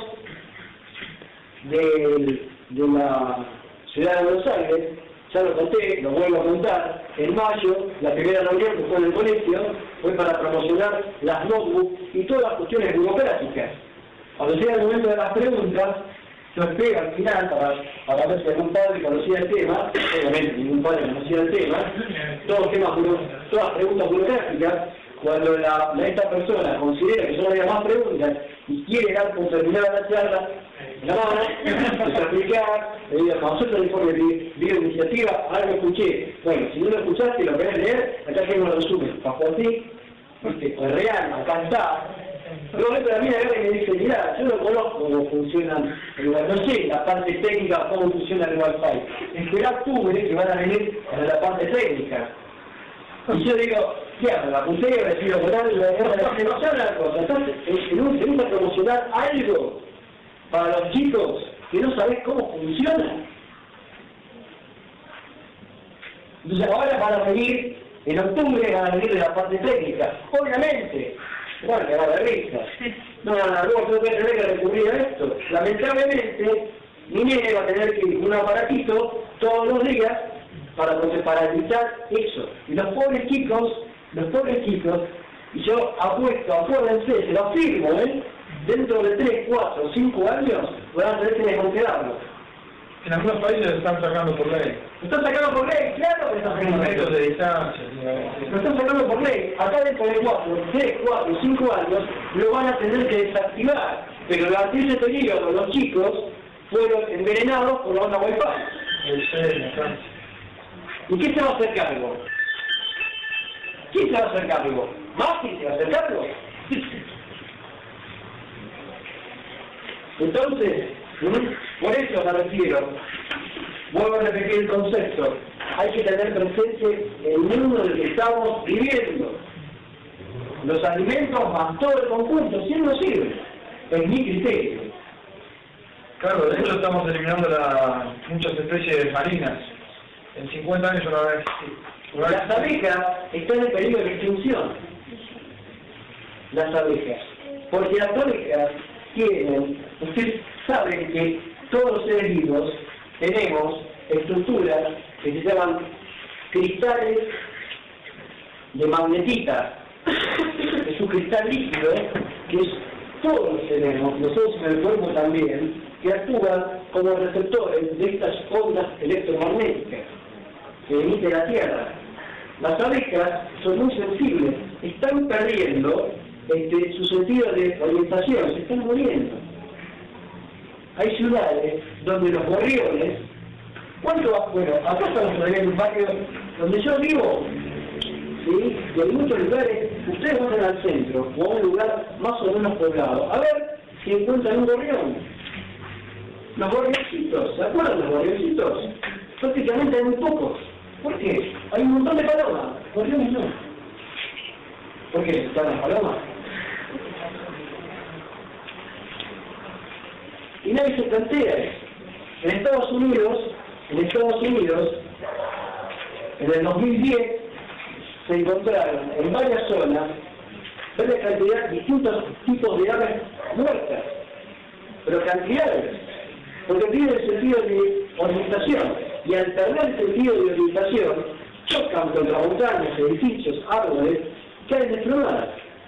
de, de la ciudad de Buenos Aires, ya lo conté, lo vuelvo a contar. En mayo, la primera reunión que fue en el colegio fue para promocionar las notebooks y todas las cuestiones burocráticas. Cuando llega el momento de las preguntas, yo espero al final para, para ver si algún padre conocía el tema, obviamente ningún padre conocía el tema, todos temas, todas preguntas burocráticas. Cuando la, la, esta persona considera que solo había más preguntas y quiere dar por terminada la charla, la mano, es explicar, le digo, nosotros el informe de bioiniciativa, algo escuché. Bueno, si no lo escuchaste, lo querés leer, acá tengo un resumen. Bajo así, ¿viste? Es real, acá está. Luego esto también agarra y me dice, mirá, yo no conozco cómo funcionan, no sé la parte técnica, cómo funciona el Wi-Fi. Esperá octubre que van a venir a la parte técnica. Y yo digo, ¿qué hago? La puntera, recibo por algo, se nos habla la cosa. Entonces, en un se gusta promocionar algo para los chicos que no sabés cómo funciona. Entonces ahora van a venir, en octubre van a venir de la parte técnica. Obviamente, bueno, que va a haber risa. No, no, no, luego tengo que tener que recurrir a esto. Lamentablemente, mi nene va a tener que ir con un aparatito todos los días para, para evitar eso. Y los pobres chicos, los pobres chicos, y yo apuesto, acuérdense, se lo afirmo, ¿eh? Dentro de tres, cuatro, cinco años van a tener que descongelarlo. En algunos países lo están sacando por ley. ¿Lo están sacando por ley? Claro que lo están sacando por ley. Métodos de distancia. Lo están sacando por ley. Acá dentro de cuatro, tres, cuatro, cinco años lo van a tener que desactivar. Pero durante ese periodo los chicos fueron envenenados por la onda Wi-Fi. El C E N, Francia. ¿Y qué se va a hacer cargo? ¿Quién se va a hacer cargo? ¿Macri se va a hacer cargo? Entonces, por eso me refiero, vuelvo a repetir el concepto, hay que tener presente el mundo en el que estamos viviendo. Los alimentos más todo el conjunto, si no sirve, es mi criterio. Claro, de hecho estamos eliminando la, muchas especies marinas. En cincuenta años una vez. Las abejas están en peligro de extinción. Las abejas. Porque las abejas tienen, ustedes saben que todos los seres vivos tenemos estructuras que se llaman cristales de magnetita. Es un cristal líquido que es, todos los tenemos, nosotros en el cuerpo también, que actúan como receptores de estas ondas electromagnéticas que emite la Tierra. Las abejas son muy sensibles, están perdiendo este, su sentido de orientación, se están muriendo. Hay ciudades donde los gorriones, ¿cuánto va? Bueno, acá estamos en un barrio donde yo vivo, ¿sí? Y en muchos lugares, ustedes van al centro o a un lugar más o menos poblado, a ver si encuentran un gorrión. Los gorrioncitos, ¿se acuerdan de los gorrioncitos? Prácticamente hay muy pocos. ¿Por qué? Hay un montón de palomas, gorriones no. ¿Por qué? ¿Están las palomas? Y nadie se plantea eso. En Estados Unidos, en Estados Unidos, en el dos mil diez, se encontraron en varias zonas varias cantidades, distintos tipos de aves muertas, pero cantidades, porque tienen el sentido de orientación, y al perder el sentido de orientación, chocan contra montañas, edificios, árboles, caen desplomadas.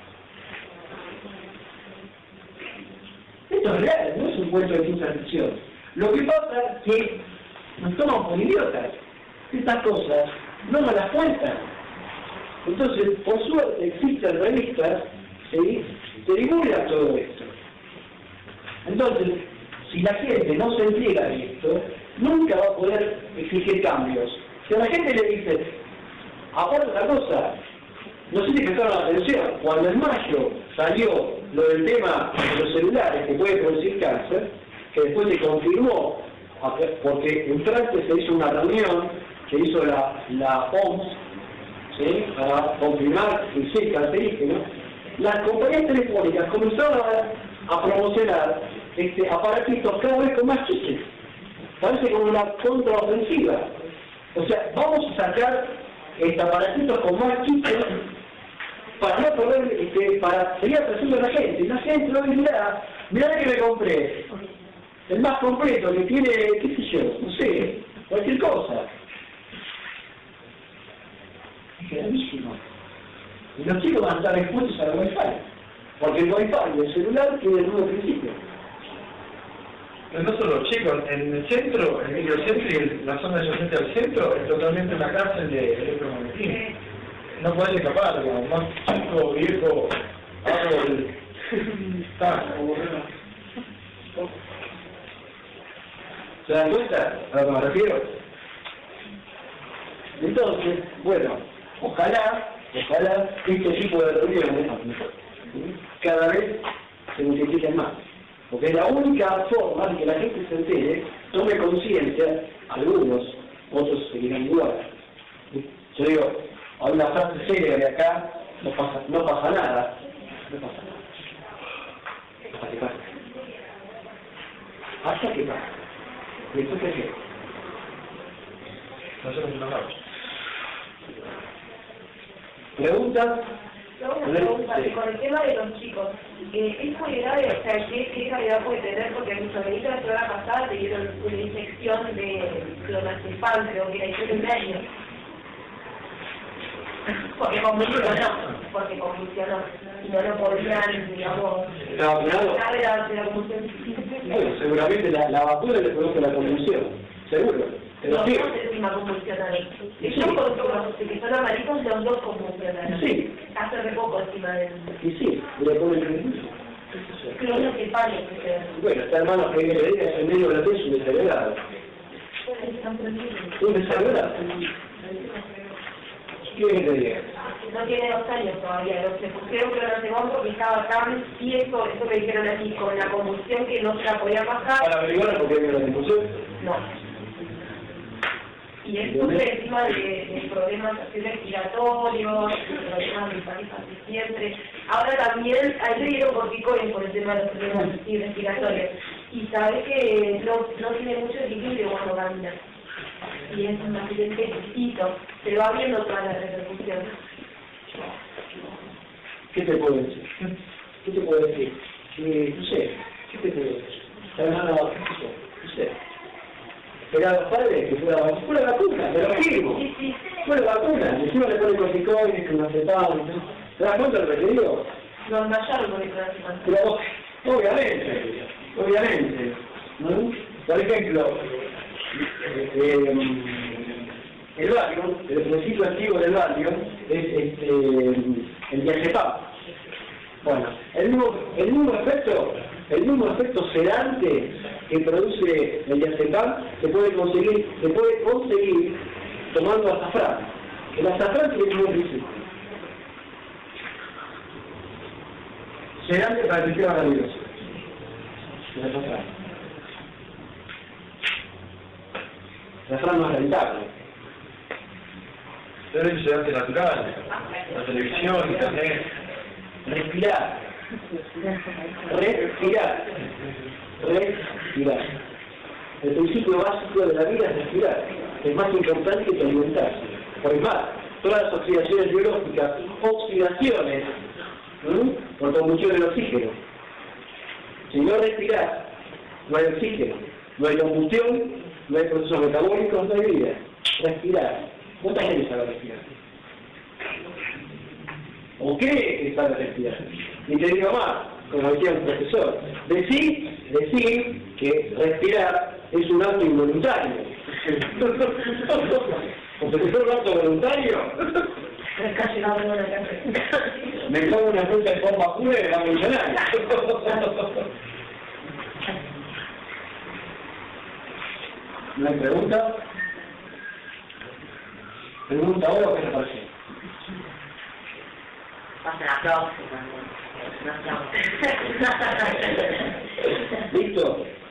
Esto es real, no es un cuento de ciencia ficción. Lo que pasa es que nos toman por idiotas. Estas cosas no nos las cuentan. Entonces, por suerte, existen revistas, ¿sí?, que divulgan todo esto. Entonces, si la gente no se entera de esto, nunca va a poder exigir cambios. Si a la gente le dice, aparte otra cosa, no sé si prestaron atención, cuando en mayo salió lo del tema de los celulares que puede producir cáncer, que después se confirmó, porque en Francia se hizo una reunión que hizo la, la O M S, ¿sí?, para confirmar que sí es cancerígeno, las compañías telefónicas comenzaron a, a promocionar este, aparatitos cada vez con más chiches. Parece como una contraofensiva. O sea, vamos a sacar este, aparatitos con más chiches para no poder, este, para seguir atrayendo a la gente. La gente no dirá, mirá que me compré. El más completo, que tiene, qué sé yo, no sé, cualquier cosa. Es gravísimo. Y los chicos van a estar expuestos al Wi-Fi, porque el Wi-Fi y el celular tienen el mismo principio. Pero no solo chicos, en el centro, el microcentro y la zona adyacente al centro es totalmente una cárcel de electromagnetismo. No podés escapar, digamos, más chico, viejo, árbol, está. ¿Se dan cuenta a lo que me refiero? Entonces, bueno, ojalá, ojalá este tipo de reuniones cada vez se multipliquen más. Porque es la única forma de que la gente se entere, tome conciencia, algunos, otros se dirán igual. Yo digo, hay una frase seria de acá, no pasa, no pasa nada. No pasa nada. Hasta que pasa. Hasta que pasa. ¿Y esto qué es? Nosotros nos vamos. ¿Preguntas? Yo una pregunta, que con el tema de los chicos, eh, es muy grave, o sea, ¿qué, qué gravedad puede tener? Porque a mi sobrinita la semana pasada le dieron una inyección de clonazepam, creo que era hicieron un año. Porque convulsionó, porque convulsionó, y no lo podían, digamos, ¿Estaba vacunado? sacar de la, de la convulsión. Bueno, seguramente la, la vacuna le produce la convulsión, seguro. Pero Los sí. dos encima convulsionaron. Ellos con los que son amarillos, los dos convulsionaron. Sí. Hace re poco encima del... Y sí, le ponen el recurso. Clonazepam, Bueno, está hermano que le diga en medio de la tesis un desagregado. Un desagregado. ¿Qué es que te diga? No tiene dos años todavía, lo se pusieron clonazepam porque estaba tan tieso, eso que dijeron aquí, con la convulsión que no se la podía ¿Para bajar. averiguar por qué viene la convulsión? No. Y él sufre encima de, de problemas así respiratorios, problemas de casi siempre. Ahora también, a él le dieron corticoides por el tema de los problemas así respiratorios. Y sabe que no, no tiene mucho equilibrio cuando camina. Y es un accidente exquisito. Se va viendo toda la repercusión. ¿Qué te puedo decir? ¿Qué te puedo decir? Eh, no sé, ¿qué te puedo decir? Hermano, no sé. Pero a los padres que fuera, fuera vacuna, te lo firmo. Sí, sí. Fuera vacuna, encima le ponen corticoides, que no aceptaban. ¿Te das cuenta de lo que te digo? Lo enmayaron con el corazón. Pero, obviamente, obviamente. ¿no? Por ejemplo, eh, el barrio, el principio activo del barrio es este, el diazepam. Bueno, el mismo, el mismo efecto, el mismo efecto sedante que produce el diazepam se puede conseguir, se puede conseguir tomando azafrán. El azafrán tiene el mismo principio. Sedante para el sistema nervioso. El azafrán. El azafrán no es rentable. Pero es sedante natural. La televisión, internet. Respirar. Respirar. Respirar. El principio básico de la vida es respirar. Es más importante que alimentarse. Por más, todas las oxidaciones biológicas, oxidaciones, ¿sí? por combustión del oxígeno. Si no respiras, no hay oxígeno, no hay combustión, no hay procesos metabólicos, no hay vida. Respirar. ¿Cuántas veces sabe respirar? ¿O cree que sabe respirar? Y te digo más, como decía el profesor, decir, decir que respirar es un acto involuntario. Porque si fuera un acto voluntario, me pongo una fruta en forma pura y me va a funcionar. ¿No hay pregunta? Pregunta ahora o qué le parece. Pasa la próxima. ¿Listo?